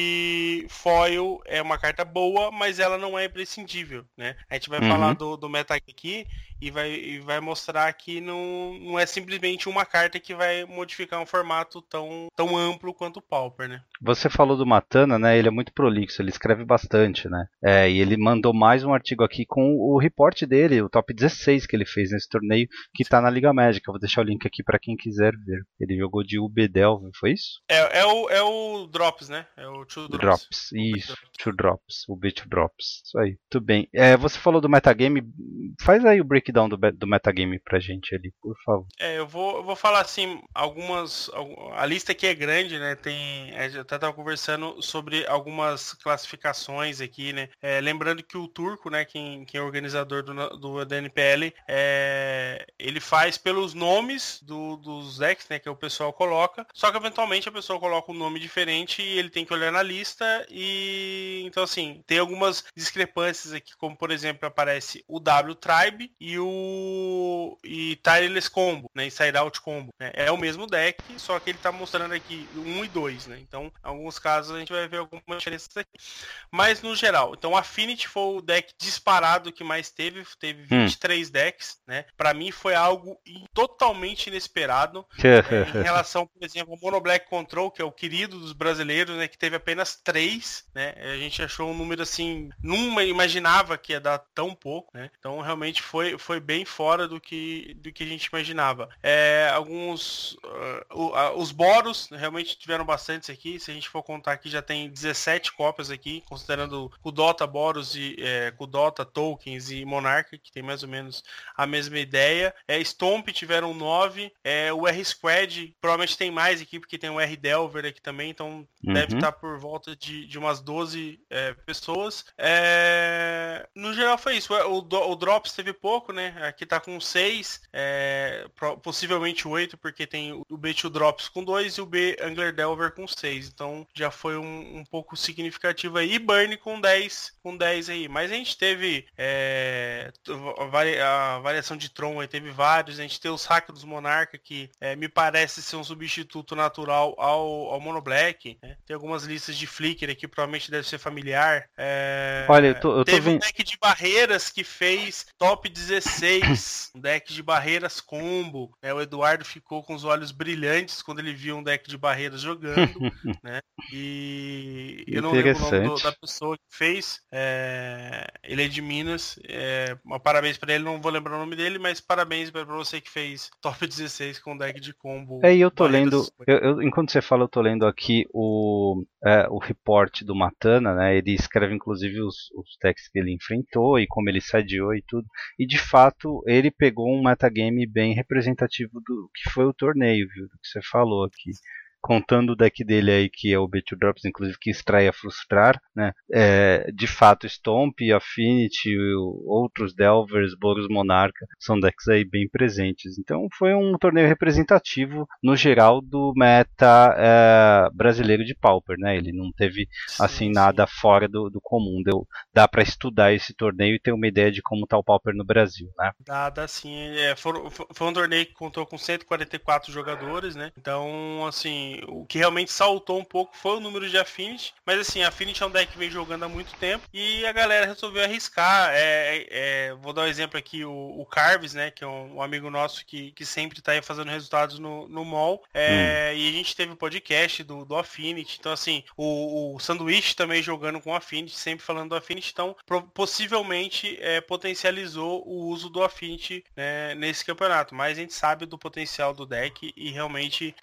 que Foil é uma carta boa, mas ela não é imprescindível, né? A gente vai uhum. falar do, do meta aqui e vai, e vai mostrar que não, não é simplesmente uma carta que vai modificar um formato tão, tão amplo quanto o Pauper, né? Você falou do Matana, né? Ele é muito prolixo, ele escreve bastante, né? É, e ele mandou mais um artigo aqui com o report dele, o top dezesseis que ele fez nesse torneio, que tá na Liga Médica. Eu vou deixar o link aqui pra quem quiser ver. Ele jogou de U B Delver, foi isso? É, é, o, é o Drops, né? É o Two Drops. Drops, isso. Two Drops, o B Two Drops. Isso aí, tudo bem. É, você falou do metagame, faz aí o breakdown do, do metagame pra gente ali, por favor. É, eu vou, eu vou falar assim, algumas... A lista aqui é grande, né? Tem... Eu até tava conversando sobre algumas classificações aqui, né? É, lembrando que o Turco, né, quem, quem é organizador do, do D N P L, é, ele faz pelos nomes do, dos decks, né, que o pessoal coloca, só que eventualmente a pessoa coloca um nome diferente e ele tem que olhar na lista e... Então, assim, tem algumas discrepâncias aqui, como, por exemplo, aparece o W Tribe e o e Tireless Combo, né, Inside Out Combo. Né? É o mesmo deck, só que ele tá mostrando aqui um e dois, né? Então, em alguns casos a gente vai ver alguma diferença aqui. Mas no geral, então Affinity foi o deck disparado que mais teve, teve vinte e três hum. decks, né? Pra mim foi algo totalmente inesperado é, em relação, por exemplo, ao Mono Black Control, que é o querido dos brasileiros, né? Que teve apenas três, né? A gente achou um número assim, não imaginava que ia dar tão pouco, né? Então realmente foi, foi bem fora do que, do que a gente imaginava. É, alguns uh, uh, os Boros realmente tiveram bastantes aqui, se a gente for contar aqui já tem dezessete cópias aqui, considerando o Dota Boros e é, o Dota Tokens e Monarch, que tem mais ou menos a mesma ideia. É, Stomp tiveram nove, é, o R-Squad provavelmente tem mais aqui, porque tem o R-Delver aqui também, então uhum. deve estar por volta de, de umas doze é, pessoas. É, no geral foi isso, o, o Drops teve pouco, né? Aqui tá com seis, é, possivelmente oito, porque tem o B dois Drops com dois e o B Angler Delver com seis, então já foi um, um pouco significativo aí. E Burn com dez, com dez aí. Mas a gente teve é, a variação de Tron, aí teve vários. A gente tem os Hack dos Monarca, que é, me parece ser um substituto natural ao, ao Mono Black. Né? Tem algumas listas de Flicker aqui, provavelmente deve ser familiar. É, Olha, eu tô, eu tô teve vendo... um deck de barreiras que fez top dezesseis, um deck de barreiras combo. Né? O Eduardo ficou com os olhos brilhantes quando ele viu um deck de barreiras jogando. né? E eu não lembro o nome do, da pessoa que fez. É, ele é de Minas. É, uma parabéns para ele, não vou lembrar o nome dele, mas parabéns parabéns pra você que fez top dezesseis com deck de combo. É, e eu tô lendo, eu, eu, enquanto você fala, eu tô lendo aqui o, é, o report do Matana, né? Ele escreve inclusive os, os decks que ele enfrentou e como ele sadiou e tudo. E de fato, ele pegou um metagame bem representativo do que foi o torneio, viu? Do que você falou aqui. Contando o deck dele aí, que é o B dois Drops, inclusive, que extrai a Frustrar, né? É, de fato, Stomp, Affinity, outros Delvers, Boros Monarca, são decks aí bem presentes. Então foi um torneio representativo, no geral, do meta é, brasileiro de Pauper, né? Ele não teve, assim, sim, nada sim. fora do, do comum. Deu, dá para estudar esse torneio e ter uma ideia de como tá o Pauper no Brasil, né? Dá, dá sim. É, foi, foi um torneio que contou com cento e quarenta e quatro jogadores, né? Então, assim, o que realmente saltou um pouco foi o número de Affinity, mas assim, Affinity é um deck que vem jogando há muito tempo e a galera resolveu arriscar. É, é, vou dar um exemplo aqui, o, o Carves, né, que é um, um amigo nosso que, que sempre tá aí fazendo resultados no, no mall, é, hum. e a gente teve o um podcast do, do Affinity, então assim, o, o Sanduíche também jogando com Affinity, sempre falando do Affinity, então pro, possivelmente é, potencializou o uso do Affinity, né, nesse campeonato, mas a gente sabe do potencial do deck e realmente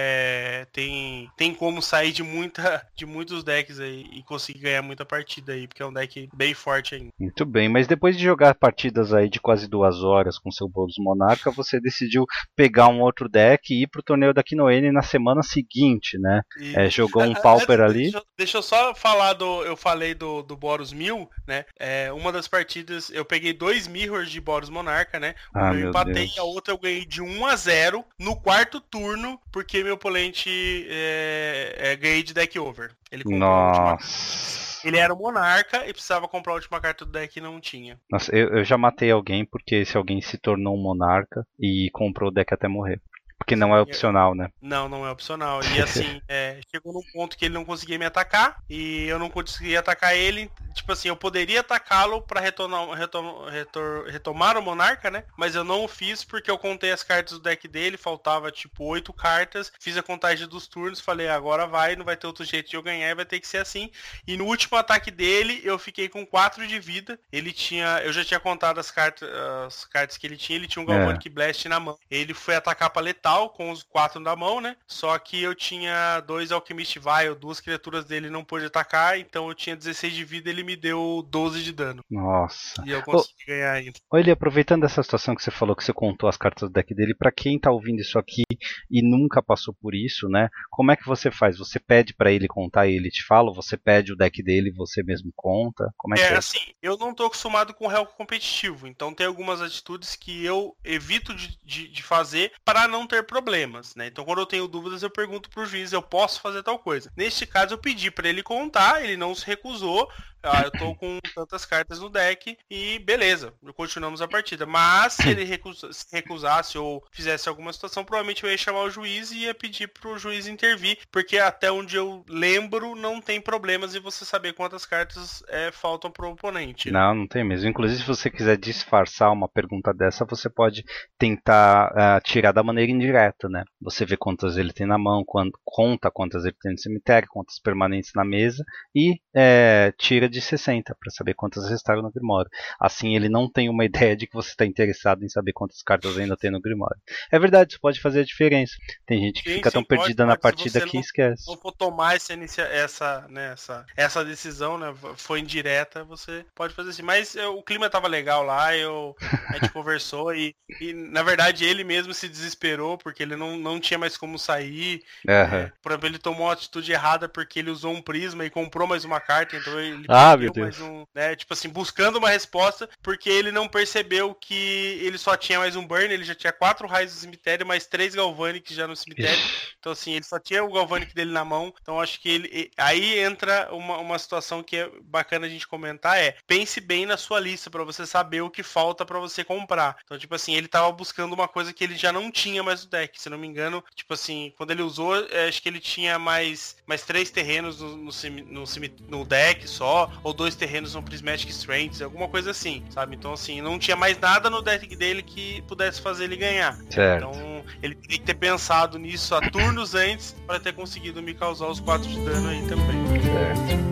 é, tem tem como sair de, muita, de muitos decks aí e conseguir ganhar muita partida aí, porque é um deck bem forte ainda. Muito bem, mas depois de jogar partidas aí de quase duas horas com seu Boros Monarca, você decidiu pegar um outro deck e ir pro torneio da Kinoene na semana seguinte, né? E... É, jogou um Pauper ali. Deixa, deixa eu só falar do... Eu falei do, do Boros mil, né? É, uma das partidas, eu peguei dois Mirrors de Boros Monarca, né? Ah, eu empatei Deus. E a outra eu ganhei de um a zero no quarto turno, porque meu oponente é, é, ganhei de deck over. Ele comprou Nossa. a última... Ele era o Monarca e precisava comprar a última carta do deck e não tinha. Nossa, eu, eu já matei alguém porque esse alguém se tornou um Monarca e comprou o deck até morrer. Porque não é opcional, né? Não, não é opcional. E assim, é, chegou num ponto que ele não conseguia me atacar e eu não conseguia atacar ele. Tipo assim, eu poderia atacá-lo pra retornar, retom, retor, retomar o Monarca, né? Mas eu não o fiz porque eu contei as cartas do deck dele, faltava tipo oito cartas, fiz a contagem dos turnos, falei, agora vai, não vai ter outro jeito de eu ganhar, vai ter que ser assim. E no último ataque dele, eu fiquei com quatro de vida. Ele tinha, eu já tinha contado as cartas, as cartas que ele tinha, ele tinha um Galvanic é. Blast na mão. Ele foi atacar pra letal com os quatro na mão, né? Só que eu tinha dois Alchemist Vial, duas criaturas dele não pôde atacar, então eu tinha dezesseis de vida e ele me deu doze de dano. Nossa. E eu consegui oh, ganhar ainda. Olha, aproveitando essa situação que você falou, que você contou as cartas do deck dele, pra quem tá ouvindo isso aqui e nunca passou por isso, né? Como é que você faz? Você pede pra ele contar e ele te fala? Ou você pede o deck dele e você mesmo conta? Como é, é que é? assim, eu não tô acostumado com o réu competitivo, então tem algumas atitudes que eu evito de, de, de fazer para não ter problemas, né? Então quando eu tenho dúvidas eu pergunto pro juiz, eu posso fazer tal coisa. Neste caso eu pedi para ele contar, ele não se recusou. Ah, eu tô com tantas cartas no deck e beleza, continuamos a partida. Mas se ele recusa, se recusasse ou fizesse alguma situação, provavelmente eu ia chamar o juiz e ia pedir pro juiz intervir, porque até onde eu lembro não tem problemas em você saber quantas cartas é, faltam pro oponente. Não, não tem mesmo. Inclusive, se você quiser disfarçar uma pergunta dessa, você pode tentar uh, tirar da maneira indireta, né? Você vê quantas ele tem na mão, quando, conta quantas ele tem no cemitério, quantas permanentes na mesa e é, tira de sessenta para saber quantas restaram no Grimório. Assim ele não tem uma ideia de que você está interessado em saber quantas cartas ainda tem no Grimório. É verdade, isso pode fazer a diferença. Tem gente que sim, fica sim, tão pode, perdida pode, na partida que não, esquece. Se não for tomar essa, inicia, essa, né, essa, essa decisão, né, foi indireta, você pode fazer assim. Mas eu, o clima tava legal lá, eu, a gente conversou e, e na verdade ele mesmo se desesperou porque ele não, não tinha mais como sair. Uhum. É, por exemplo, ele tomou uma atitude errada porque ele usou um prisma e comprou mais uma carta, então ele ah, meu Deus. mais um, né, tipo assim, buscando uma resposta, porque ele não percebeu que ele só tinha mais um burn, ele já tinha quatro raios no cemitério, mais três Galvanics já no cemitério. Então assim, ele só tinha o Galvanic dele na mão. Então acho que ele aí entra uma, uma situação que é bacana a gente comentar, é pense bem na sua lista para você saber o que falta para você comprar. Então tipo assim, ele tava buscando uma coisa que ele já não tinha mais no deck, se não me engano, tipo assim, quando ele usou, acho que ele tinha mais, mais três terrenos no, no, no, no deck só, ou dois terrenos no Prismatic Strengths, alguma coisa assim, sabe? Então assim, não tinha mais nada no deck dele que pudesse fazer ele ganhar. Certo. Então ele teria que ter pensado nisso há turnos antes para ter conseguido me causar os quatro de dano aí também. Certo.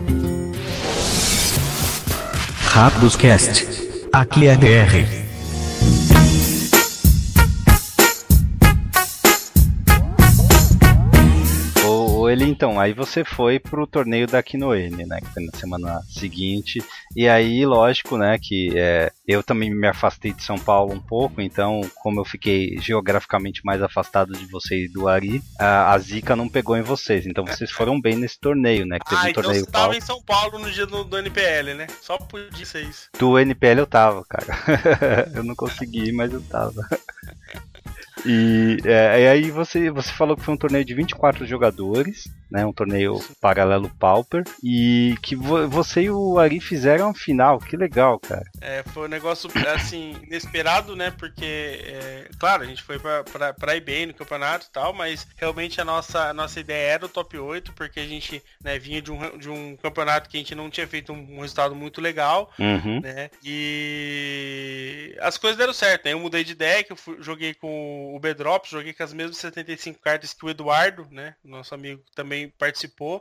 Rapidoscast. Aqui é D R. então, aí você foi pro torneio da Kinoene, né, que foi na semana seguinte, e aí, lógico, né, que é, eu também me afastei de São Paulo um pouco, então, como eu fiquei geograficamente mais afastado de você e do Ari, a, a zica não pegou em vocês, então vocês foram bem nesse torneio, né, que teve ah, um então torneio você tava Pauper. Em São Paulo no dia do, do N P L, né? Só podia ser isso. Do N P L eu tava, cara. Eu não consegui, mas eu tava. E, é, e aí você, você falou que foi um torneio de vinte e quatro jogadores, né, um torneio paralelo Pauper, e que vo, você e o Ari fizeram a final, que legal, cara. É, foi um negócio, assim, inesperado, né, porque, é, claro, a gente foi pra, pra, pra ir bem no campeonato e tal, mas realmente a nossa, a nossa ideia era o top oito, porque a gente, né, vinha de um, de um campeonato que a gente não tinha feito um, um resultado muito legal, uhum. né, e as coisas deram certo, né, eu mudei de deck, eu fui, joguei com o B-Drops, joguei com as mesmas setenta e cinco cartas que o Eduardo, né? Nosso amigo também participou.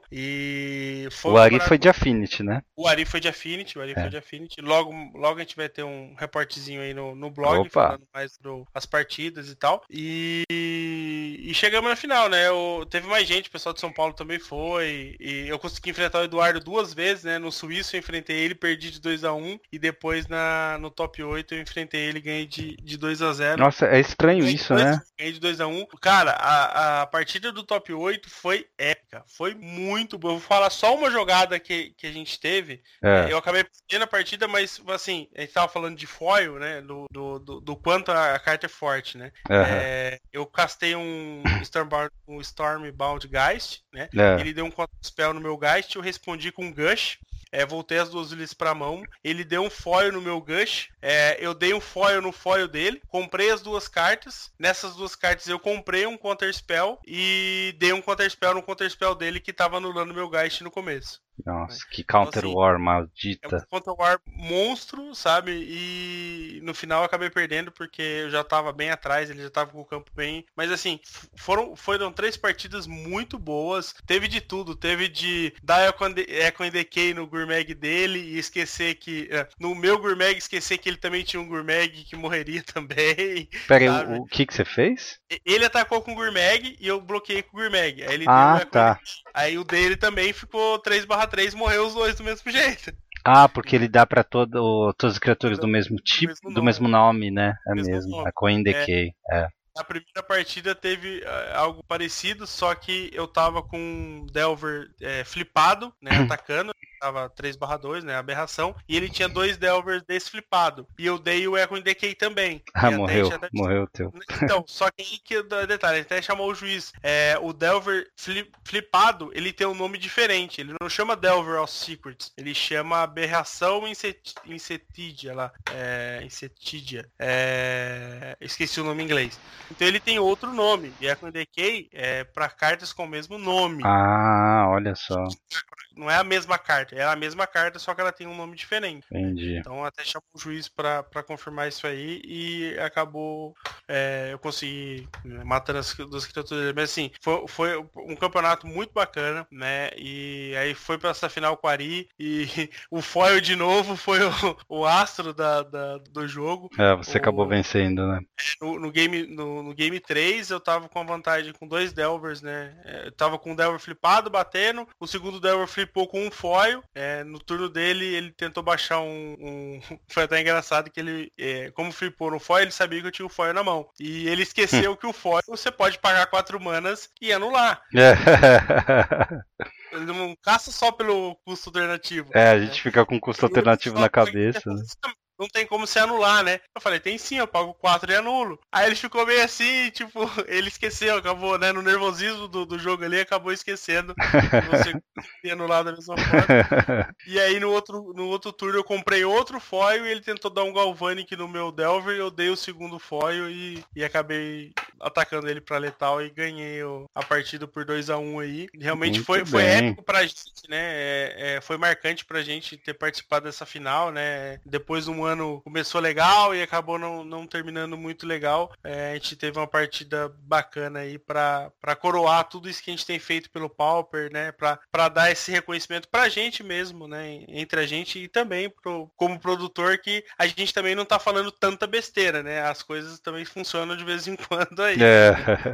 E foi o Ari foi de Affinity, né? O Ari foi de Affinity, o Ari é. foi de Affinity. Logo, logo a gente vai ter um reportezinho aí no, no blog, Opa. falando mais das partidas e tal. E, e chegamos na final, né? Eu, teve mais gente, o pessoal de São Paulo também foi. E eu consegui enfrentar o Eduardo duas vezes, né? No Suíço eu enfrentei ele, perdi de dois a um. E depois na, no top oito eu enfrentei ele e ganhei de, de dois a zero. Nossa, é estranho isso, dois, né? Ganhei de dois a um. Cara, a, a partida do top oito foi épica. Foi muito boa. Eu vou falar só uma jogada que, que a gente teve. É. Eu acabei perdendo a partida, mas assim, a gente tava falando de foil, né? Do, do, do, do quanto a, a carta é forte, né? Uhum. É, eu castei um Stormbound, um Stormbound Geist, né? É. Ele deu um spell no meu Geist, eu respondi com um Gush. É, voltei as duas ilhas pra mão. Ele deu um foil no meu Gush. É, eu dei um foil no foil dele. Comprei as duas cartas. Nessas duas cartas eu comprei um Counter Spell. E dei um Counter Spell no Counter Spell dele que tava anulando meu Geist no começo. Nossa, que Counter então, War, assim, maldita. É um Counter War monstro, sabe? E no final eu acabei perdendo porque eu já tava bem atrás, ele já tava com o campo bem. Mas assim, foram, foram três partidas muito boas. Teve de tudo. Teve de dar Echo and Decay no Gurmag dele e esquecer que... No meu Gurmag, esquecer que ele também tinha um Gurmag que morreria também. Pera aí, o, o que que você fez? Ele atacou com o Gurmag e eu bloqueei com o Gurmag. Aí ele ah, deu o tá. Aí o dele também ficou três barra três, morreu os dois do mesmo jeito. Ah, porque ele dá pra todo, todas as criaturas do mesmo tipo, do mesmo, do mesmo nome, né? É mesmo, mesmo. A Coin Decay, é. é. Na primeira partida teve uh, algo parecido, só que eu tava com um Delver é, flipado, né, atacando, tava três barra dois, né, aberração, e ele tinha dois Delvers desflipado, e eu dei o Echo and Decay também. Ah, morreu, até... morreu o teu. Então, só que aí que detalhe, ele até chamou o juiz, é, o Delver flip, flipado, ele tem um nome diferente, ele não chama Delver of Secrets, ele chama Aberração Insetidia lá, é, Insetidia, é, esqueci o nome em inglês. Então ele tem outro nome. E Echo and Decay é para cartas com o mesmo nome. Ah, olha só. Não é a mesma carta, é a mesma carta, só que ela tem um nome diferente. Entendi. Então até chamou o juiz pra, pra confirmar isso aí e acabou. É, eu consegui né, matando as duas criaturas. Mas assim, foi, foi um campeonato muito bacana, né? E aí foi pra essa final com o Ari. E o foil de novo foi o, o astro da, da, do jogo. É, você o, acabou vencendo, né? No, no, game, no, no game três eu tava com a vantagem com dois Delvers, né? Eu tava com o Delver flipado batendo, o segundo Delver flipou com um foil. É, no turno dele, ele tentou baixar um. um... Foi até engraçado que ele, é, como flipou no foil, ele sabia que eu tinha o foil na mão. E ele esqueceu que o foil você pode pagar quatro manas e anular. Ele não caça só pelo custo alternativo. É, a gente né? fica com custo alternativo na cabeça. Né? Não tem como se anular, né? Eu falei, tem sim, eu pago quatro e anulo. Aí ele ficou meio assim, tipo, ele esqueceu, acabou, né? No nervosismo do, do jogo ali, acabou esquecendo que você tinha anulado da mesma forma. E aí no outro, no outro turno eu comprei outro foil e ele tentou dar um Galvanic no meu Delver, eu dei o segundo foil e, e acabei atacando ele pra letal e ganhei o, a partida por dois a um aí. Realmente foi, foi épico pra gente, né? É, é, foi marcante pra gente ter participado dessa final, né? Depois de um ano começou legal e acabou não, não terminando muito legal. É, a gente teve uma partida bacana aí pra, pra coroar tudo isso que a gente tem feito pelo Pauper, né? Pra, pra dar esse reconhecimento pra gente mesmo, né? Entre a gente e também pro, como produtor, que a gente também não tá falando tanta besteira, né? As coisas também funcionam de vez em quando aí. É.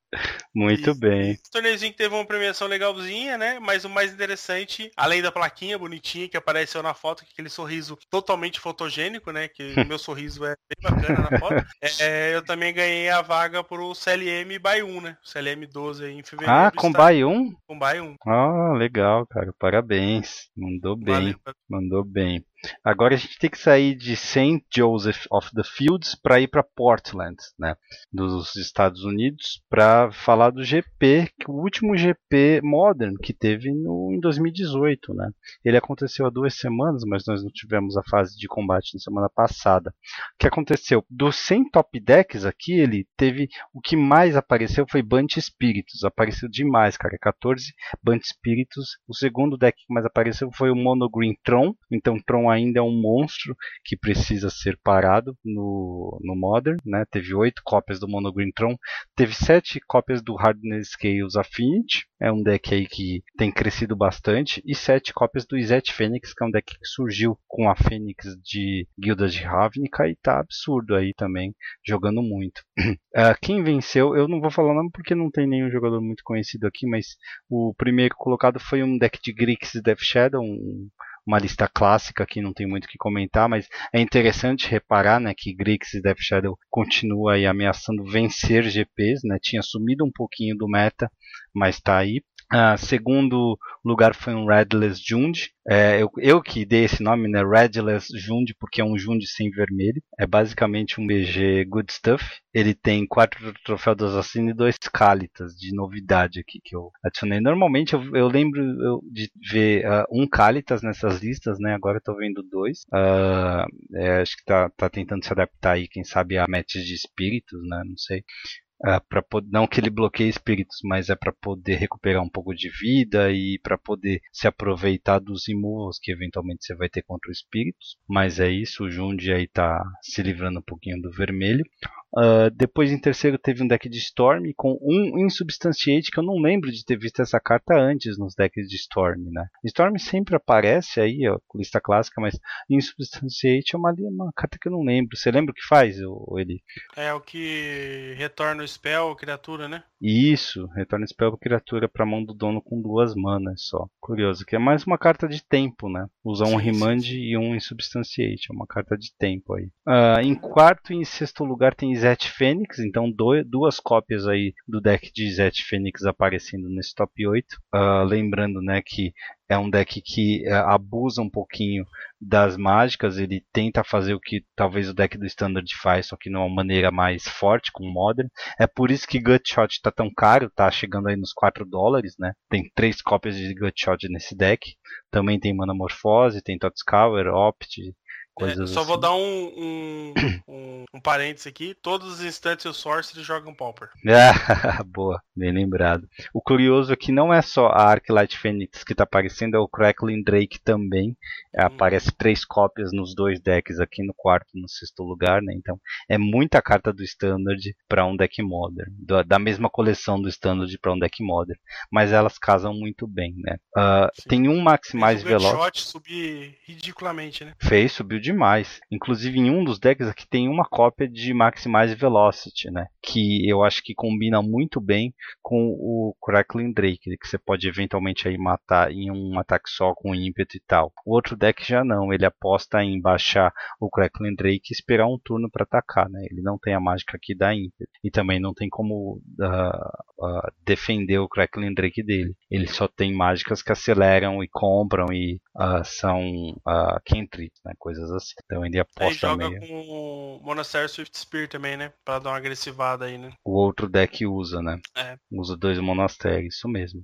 Muito E, bem. e torneiozinho que teve uma premiação legalzinha, né? Mas o mais interessante, além da plaquinha bonitinha que apareceu na foto, que aquele sorriso totalmente fotogênico, né? Que o meu sorriso é bem bacana na foto. É, eu também ganhei a vaga pro C L M by um, né? C L M doze aí em fevereiro. Ah, com Está by um? com by um. Ah, legal, cara. Parabéns. Mandou bem. Valeu. Mandou bem. Agora a gente tem que sair de Saint Joseph of the Fields para ir para Portland, né, dos Estados Unidos, para falar do G P, o último G P Modern que teve no, em dois mil e dezoito, né. Ele aconteceu há duas semanas, mas nós não tivemos a fase de combate na semana passada. O que aconteceu? Dos cem top decks aqui, ele teve o que mais apareceu foi Bunch Spiritus, apareceu demais, cara, quatorze Bunch Spiritus. O segundo deck que mais apareceu foi o Mono Green Tron, então Tron ainda é um monstro que precisa ser parado no, no Modern, né? Teve oito cópias do Mono Green Tron, teve sete cópias do Hardness Scales Affinity, é um deck aí que tem crescido bastante, e sete cópias do Izet Fênix, que é um deck que surgiu com a Fênix de Guilda de Ravnica e tá absurdo aí também, jogando muito. Uh, quem venceu, eu não vou falar o nome porque não tem nenhum jogador muito conhecido aqui, mas o primeiro colocado foi um deck de Grixis Death Shadow, um uma lista clássica que não tem muito o que comentar, mas é interessante reparar, né, que Grixis Death Shadow continua aí ameaçando vencer G Ps, né, tinha sumido um pouquinho do meta, mas está aí. Uh, segundo lugar foi um Redless Jund. É, eu, eu que dei esse nome, né? Redless Jund, porque é um Jund sem vermelho. É basicamente um B G Good Stuff. Ele tem quatro troféus do assassino e dois Cálitas de novidade aqui que eu adicionei. Normalmente eu, eu lembro eu, de ver uh, um Cálitas nessas listas, né? Agora eu tô vendo dois. Uh, é, acho que tá, tá tentando se adaptar aí, quem sabe, a matches de espíritos, né? Não sei. Uh, pra, não que ele bloqueie espíritos, mas é para poder recuperar um pouco de vida e para poder se aproveitar dos removals que eventualmente você vai ter contra os espíritos. Mas é isso, o Jund aí tá se livrando um pouquinho do vermelho. Uh, depois em terceiro teve um deck de Storm com um Insubstantiate, que eu não lembro de ter visto essa carta antes nos decks de Storm, né? Storm sempre aparece aí, ó, com lista clássica, mas Insubstantiate é uma, uma carta que eu não lembro. Você lembra o que faz, ou ele? É o que retorna o spell, criatura, né? Isso, retorna spell criatura para mão do dono com duas manas só. Curioso, que é mais uma carta de tempo, né? Usa um Remand e um Insubstantiate, é uma carta de tempo aí. Uh, em quarto e em sexto lugar tem Izet Fênix, então do, duas cópias aí do deck de Izet Fênix aparecendo nesse top oito. Uh, lembrando, né, que é um deck que é, abusa um pouquinho das mágicas, ele tenta fazer o que talvez o deck do Standard faz, só que de uma maneira mais forte, com Modern. É por isso que Gutshot tá tão caro, tá chegando aí nos quatro dólares, né? Tem três cópias de Gutshot nesse deck. Também tem Manamorfose, tem Totscour, Opt, coisas é, só assim. vou dar um, um, um, um parênteses aqui. Todos os instantes o Sorcerer jogam Pauper. Ah, boa, bem lembrado. O curioso aqui não é só a Arclight Fênix que está aparecendo, é o Crackling Drake também. É, hum. Aparece três cópias nos dois decks aqui, no quarto e no sexto lugar, né? Então é muita carta do Standard para um deck Modern, da, da mesma coleção do Standard para um deck Modern, mas elas casam muito bem, né? Uh, tem um Maximize Velocity. O Gutshot subir ridiculamente, né? Fez, subiu demais. Inclusive em um dos decks aqui tem uma cópia de Maximize Velocity, né? Que eu acho que combina muito bem com o Crackling Drake, que você pode eventualmente aí matar em um ataque só com ímpeto e tal. O outro deck já não, ele aposta em baixar o Crackling Drake e esperar um turno para atacar, né? Ele não tem a mágica que dá ímpeto e também não tem como uh, uh, defender o Crackling Drake dele. Ele só tem mágicas que aceleram e compram e uh, são uh, cantrips, né? Coisas assim. Então ele aposta aí joga meio... com o Monastery Swift Spear também, né? Pra dar uma agressivada aí, né? O outro deck usa, né? É. Usa dois monastérios, isso mesmo.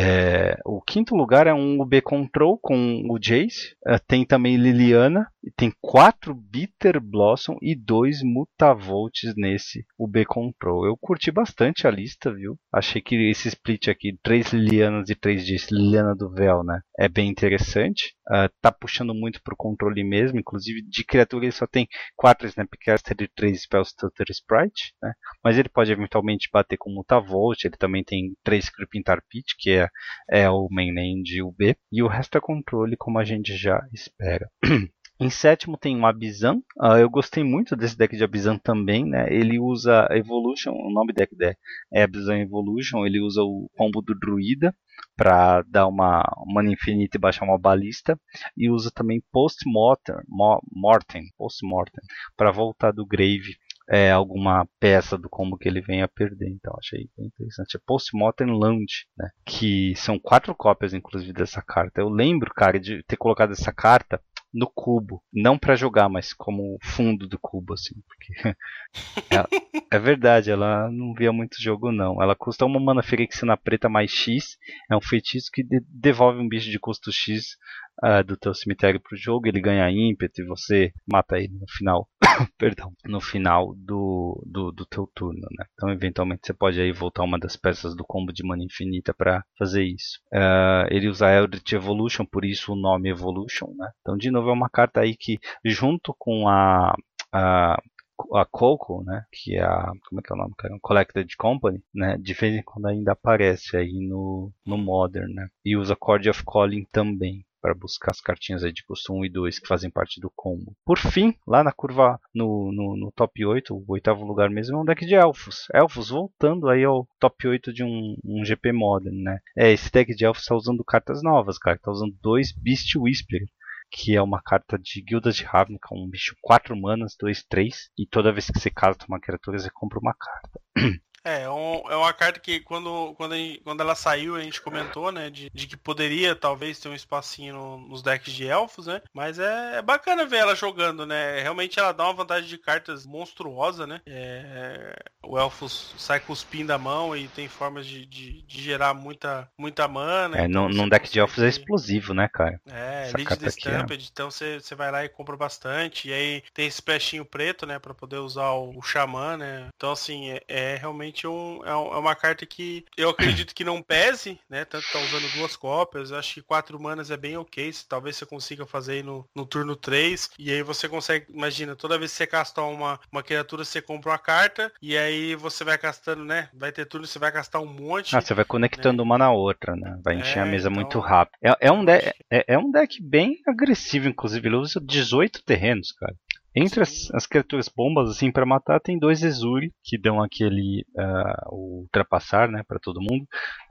É, o quinto lugar é um U B Control com o Jace. É, tem também Liliana. Tem quatro Bitter Blossom e dois Mutavolts nesse U B Control. Eu curti bastante a lista, viu? Achei que esse split aqui, três Lilianas e três Jace, Liliana do Véu, né? É bem interessante. Uh, tá puxando muito pro controle mesmo. Inclusive, de criatura ele só tem quatro Snapcaster e três Spellstutter Sprite, né? Mas ele pode eventualmente bater com Mutavolt. Ele também tem três Creeping Tar Pit, que é É o mainland de U B, e o resto é controle, como a gente já espera. Em sétimo tem o Abzan. Uh, eu gostei muito desse deck de Abzan também, né? Ele usa Evolution, o nome do deck é Abzan Evolution. Ele usa o combo do Druida para dar uma mana infinita e baixar uma balista. E usa também Post-Mortem Post para voltar do Grave é, alguma peça do combo que ele venha a perder. Então achei bem interessante. É Post-Mortem Lounge, né? Que são quatro cópias, inclusive, dessa carta. Eu lembro, cara, de ter colocado essa carta no cubo, não para jogar, mas como fundo do cubo, assim, porque ela, é verdade, ela não via muito jogo não. Ela custa uma mana Phyrexiana preta mais X, é um feitiço que de devolve um bicho de custo X uh, do teu cemitério pro jogo, ele ganha ímpeto e você mata ele no final, perdão, no final do, do, do teu turno, né? Então eventualmente você pode aí voltar uma das peças do combo de mana infinita para fazer isso. Uh, ele usa Eldritch Evolution, por isso o nome Evolution, né? Então de novo é uma carta aí que junto com a, a a Coco, né, que é a, como é que é o nome, cara? Collected Company, né, de vez em quando ainda aparece aí no, no Modern, né, e usa Chord of Calling também, para buscar as cartinhas aí de custo um e dois que fazem parte do combo. Por fim, lá na curva, no, no, no top oito, o oitavo lugar mesmo, é um deck de Elfos. Elfos voltando aí ao top oito de um, um G P Modern, né. É, esse deck de Elfos está usando cartas novas, cara, está usando dois Beast Whisper, que é uma carta de Guildas de Ravnica, um bicho quatro manas, dois, três, e toda vez que você casta uma criatura, você compra uma carta. É, é, um, é uma carta que quando, quando, gente, quando ela saiu a gente comentou, né, de, de que poderia talvez ter um espacinho no, nos decks de elfos, né, mas é, é bacana ver ela jogando, né, realmente ela dá uma vantagem de cartas monstruosa, né, é, o elfos sai cuspindo a mão e tem formas de, de, de gerar muita, muita mana. É, então num deck consegue... de elfos é explosivo, né, cara? É, Lead the Stampede, é... então você, você vai lá e compra bastante, e aí tem esse splashinho preto, né, pra poder usar o, o Xamã, né, então assim, é, é realmente Um, é uma carta que eu acredito que não pese, né? Tanto tá usando duas cópias. Eu acho que quatro manas é bem ok. Se, talvez você consiga fazer aí no, no turno três. E aí você consegue, imagina, toda vez que você castar uma, uma criatura, você compra uma carta. E aí você vai castando, né? Vai ter turno, você vai castar um monte. Ah, você vai conectando né? uma na outra, né? Vai encher é, a mesa então, muito rápido. É, é, um deck, que... é, é um deck bem agressivo, inclusive. Ele usa dezoito terrenos, cara. Entre as, as criaturas bombas, assim, para matar, tem dois Ezuri, que dão aquele uh, o ultrapassar, né, para todo mundo.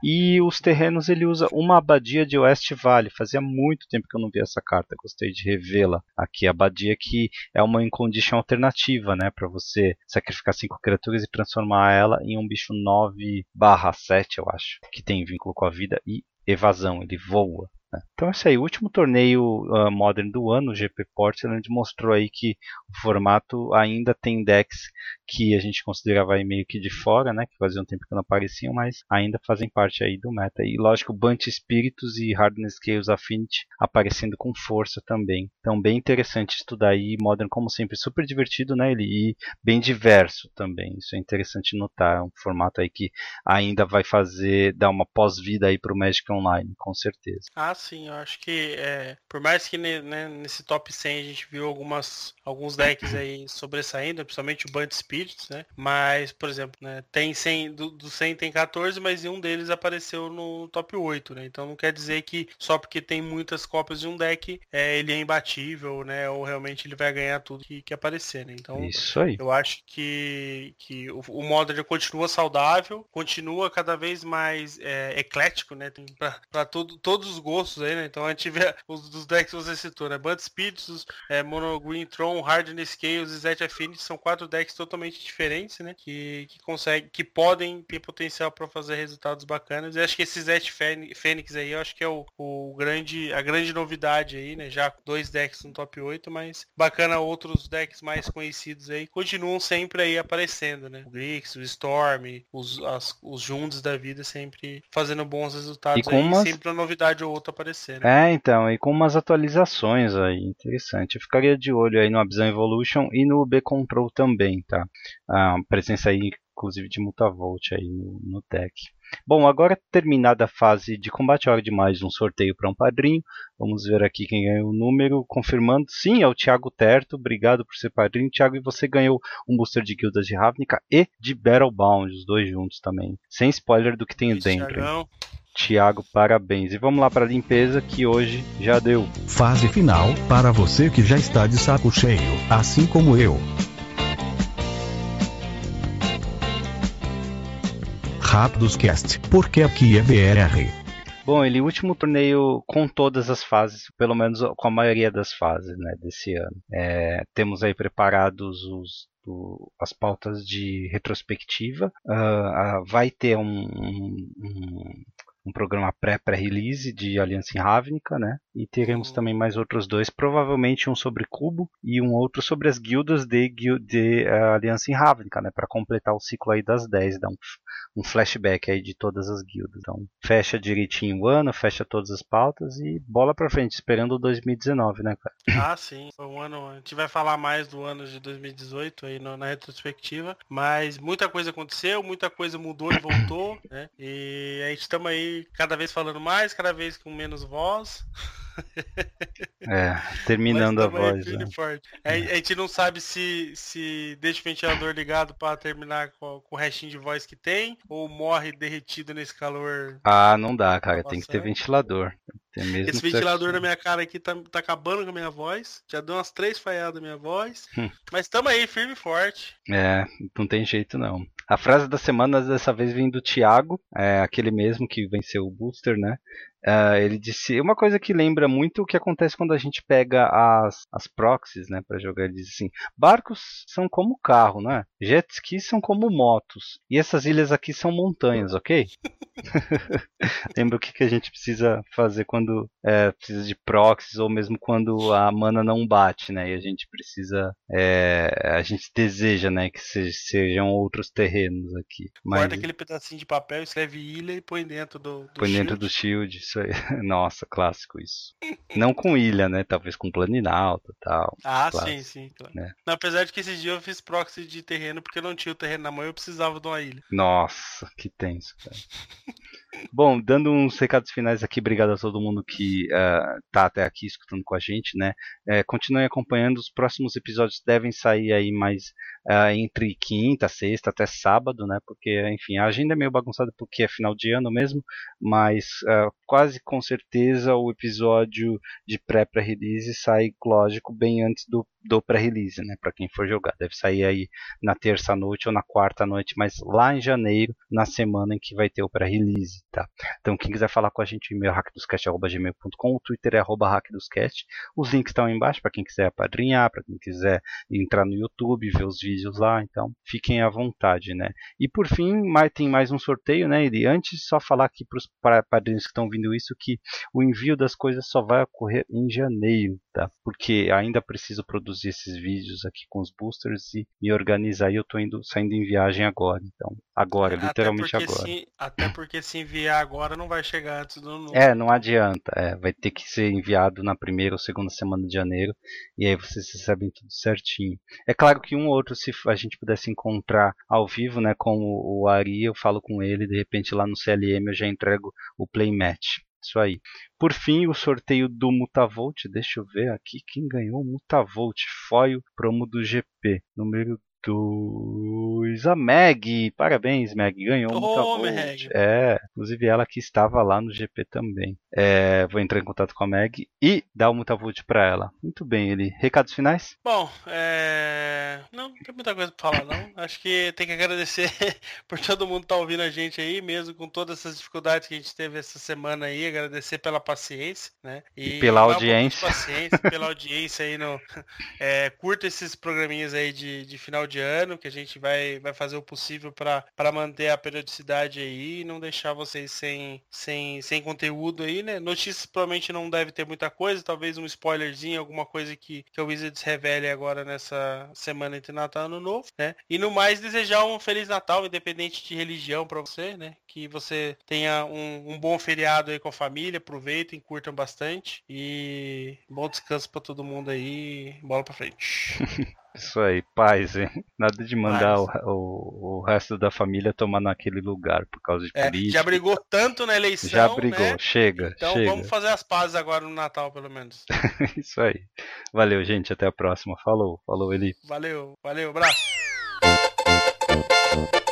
E os terrenos ele usa uma abadia de Oeste Vale. Fazia muito tempo que eu não vi essa carta, gostei de revê-la aqui. A abadia que é uma incondition alternativa, né, para você sacrificar cinco criaturas e transformar ela em um bicho nove barra sete, eu acho, que tem vínculo com a vida e evasão, ele voa. Então é isso aí, o último torneio uh, Modern do ano, o G P Portland, mostrou aí que o formato ainda tem decks que a gente considerava aí meio que de fora, né, que fazia um tempo que não apareciam, mas ainda fazem parte aí do meta. E lógico, Bunch Spiritus e Hardness Chaos Affinity aparecendo com força também. Então bem interessante estudar aí, Modern como sempre super divertido, né, ele, e bem diverso também, isso é interessante notar, é um formato aí que ainda vai fazer, dar uma pós-vida aí para o Magic Online, com certeza. Ah, sim, eu acho que é, por mais que né, nesse top cem a gente viu algumas, alguns decks aí sobressaindo, principalmente o Bunch Spirits, né? Mas, por exemplo, né, tem cem, do, do cem tem quatorze, mas um deles apareceu no top oito, né? Então não quer dizer que só porque tem muitas cópias de um deck é, ele é imbatível, né? Ou realmente ele vai ganhar tudo que, que aparecer, né? Então isso aí. Eu acho que, que o, o Modern continua saudável, continua cada vez mais é, eclético, né? Tem pra, pra todo, todos os gostos aí, né? Então a gente vê os dos decks que você citou, né? Bunch Spiritus, é, Mono Green Tron, Hardness Chaos e Zed Affinity são quatro decks totalmente diferentes, né? Que, que conseguem, que podem ter potencial para fazer resultados bacanas. E acho que esse Zed Fênix aí, eu acho que é o, o grande, a grande novidade aí, né? Já dois decks no top oito, mas bacana outros decks mais conhecidos aí, continuam sempre aí aparecendo, né? O Grix, o Storm, os, as, os Junds da vida sempre fazendo bons resultados aí, umas... sempre uma novidade ou outra aparecer, né? É, então, e com umas atualizações aí, interessante. Eu ficaria de olho aí no Abzan Evolution e no B Control também, tá? A presença aí, inclusive, de Mutavolt aí no, no deck. Bom, agora terminada a fase de combate, é hora de mais um sorteio para um padrinho. Vamos ver aqui quem ganhou o número, confirmando. Sim, é o Thiago Terto, obrigado por ser padrinho, Thiago, e você ganhou um booster de Guildas de Ravnica e de Battlebound, os dois juntos também. Sem spoiler do que tem Isso, dentro. Tiago, parabéns. E vamos lá para a limpeza, que hoje já deu. Fase final, para você que já está de saco cheio, assim como eu. Rápidos Cast, porque aqui é B R. Bom, ele último torneio com todas as fases, pelo menos com a maioria das fases, né, desse ano. É, temos aí preparados os, o, as pautas de retrospectiva. Uh, uh, vai ter um, um, um, um programa pré-pré-release de Aliança em Ravnica, né? E teremos também mais outros dois, provavelmente um sobre Cubo e um outro sobre as guildas de, de uh, Aliança em Ravnica, né? Para completar o ciclo aí das dez, dar um, um flashback aí de todas as guildas. Então, fecha direitinho o ano, fecha todas as pautas e bola pra frente, esperando o dois mil e dezenove, né, cara? Ah, sim. Foi um ano, a gente vai falar mais do ano de dois mil e dezoito aí no, na retrospectiva, mas muita coisa aconteceu, muita coisa mudou e voltou, né? E a gente estamos aí cada vez falando mais, cada vez com menos voz. É, terminando a voz. Né? Forte. A, a gente não sabe se, se deixa o ventilador ligado para terminar com, com o restinho de voz que tem, ou morre derretido nesse calor. Ah, não dá, cara. Tem que ter ventilador. Tem mesmo Esse ventilador na minha cara aqui tá, tá acabando com a minha voz. Já deu umas três falhadas na minha voz. Hum. Mas estamos aí, firme e forte. É, não tem jeito não. A frase da semana dessa vez vem do Thiago, é, aquele mesmo que venceu o Booster, né? Uh, ele disse uma coisa que lembra muito o que acontece quando a gente pega as, as proxies, né, para jogar. Ele diz assim: barcos são como carro, né? Jet skis são como motos e essas ilhas aqui são montanhas, ok? Lembra o que, que a gente precisa fazer quando é, precisa de proxies ou mesmo quando a mana não bate, né? E a gente precisa, é, a gente deseja, né, que se, sejam outros terrenos aqui. Mas... Corta aquele pedacinho de papel, escreve ilha e põe dentro do, do põe shield. dentro do shield. Isso aí. Nossa, clássico isso. Não com ilha, né? Talvez com Planinalto e tal. Ah, clássico, sim, sim. Claro. Né? Não, apesar de que esses dias eu fiz proxy de terreno porque eu não tinha o terreno na mão e eu precisava de uma ilha. Nossa, que tenso, cara. Bom, dando uns recados finais aqui, obrigado a todo mundo que uh, tá até aqui escutando com a gente, né? É, continuem acompanhando, os próximos episódios devem sair aí mais uh, entre quinta, sexta até sábado, né? Porque, enfim, a agenda é meio bagunçada porque é final de ano mesmo, mas uh, quase com certeza o episódio de pré-pré-release sai, lógico, bem antes do, do pré-release, né? Para quem for jogar, deve sair aí na terça noite ou na quarta noite, mas lá em janeiro, na semana em que vai ter o pré-release. Tá. Então quem quiser falar com a gente, o e-mail hackdoscast arroba gmail ponto com, o Twitter é arroba hackdoscast, os links estão aí embaixo para quem quiser apadrinhar, para quem quiser entrar no YouTube, ver os vídeos lá, então fiquem à vontade, né? E por fim, mais, tem mais um sorteio, né? E antes, só falar aqui para os padrinhos que estão vindo isso, que o envio das coisas só vai ocorrer em janeiro, tá? Porque ainda preciso produzir esses vídeos aqui com os boosters e me organizar, e eu tô indo, saindo em viagem agora, então, agora, até literalmente agora. Se, até porque se enviar agora não vai chegar antes do ano. É, não adianta. É, vai ter que ser enviado na primeira ou segunda semana de janeiro. E aí vocês recebem tudo certinho. É claro que um ou outro, se a gente pudesse encontrar ao vivo, né, com o Ari, eu falo com ele, de repente lá no C L M eu já entrego o playmatch. Isso aí. Por fim, o sorteio do Mutavolt. Deixa eu ver aqui quem ganhou o Mutavolt. Foil promo do G P. Número dois. A Meg. Parabéns, Meg. Ganhou o oh, Mutavolt. É, inclusive ela que estava lá no G P também. É, vou entrar em contato com a Meg e dar o Mutavolt para ela. Muito bem, ele. Recados finais? Bom, é... não, não tem muita coisa para falar, não. Acho que tem que agradecer por todo mundo estar tá ouvindo a gente aí, mesmo com todas essas dificuldades que a gente teve essa semana aí. Agradecer pela paciência, né? E, e pela audiência. Um paciência, pela audiência aí. No... É, curta esses programinhas aí de, de final de ano, que a gente vai, vai fazer o possível para manter a periodicidade aí e não deixar vocês sem, sem, sem conteúdo aí, né? Notícias provavelmente não deve ter muita coisa, talvez um spoilerzinho, alguma coisa que, que a Wizards revele agora nessa semana entre Natal e Ano Novo, né? E no mais, desejar um Feliz Natal, independente de religião para você, né? Que você tenha um, um bom feriado aí com a família, aproveitem, curtam bastante e bom descanso para todo mundo aí, bola para frente. Isso aí, paz, hein? Nada de mandar o, o, o resto da família tomar naquele lugar por causa de é, política. Já brigou tanto na eleição, já brigou, né? chega, então chega. Vamos fazer as pazes agora no Natal, pelo menos. Isso aí. Valeu, gente, até a próxima. Falou, falou, Eli. Valeu, valeu, abraço.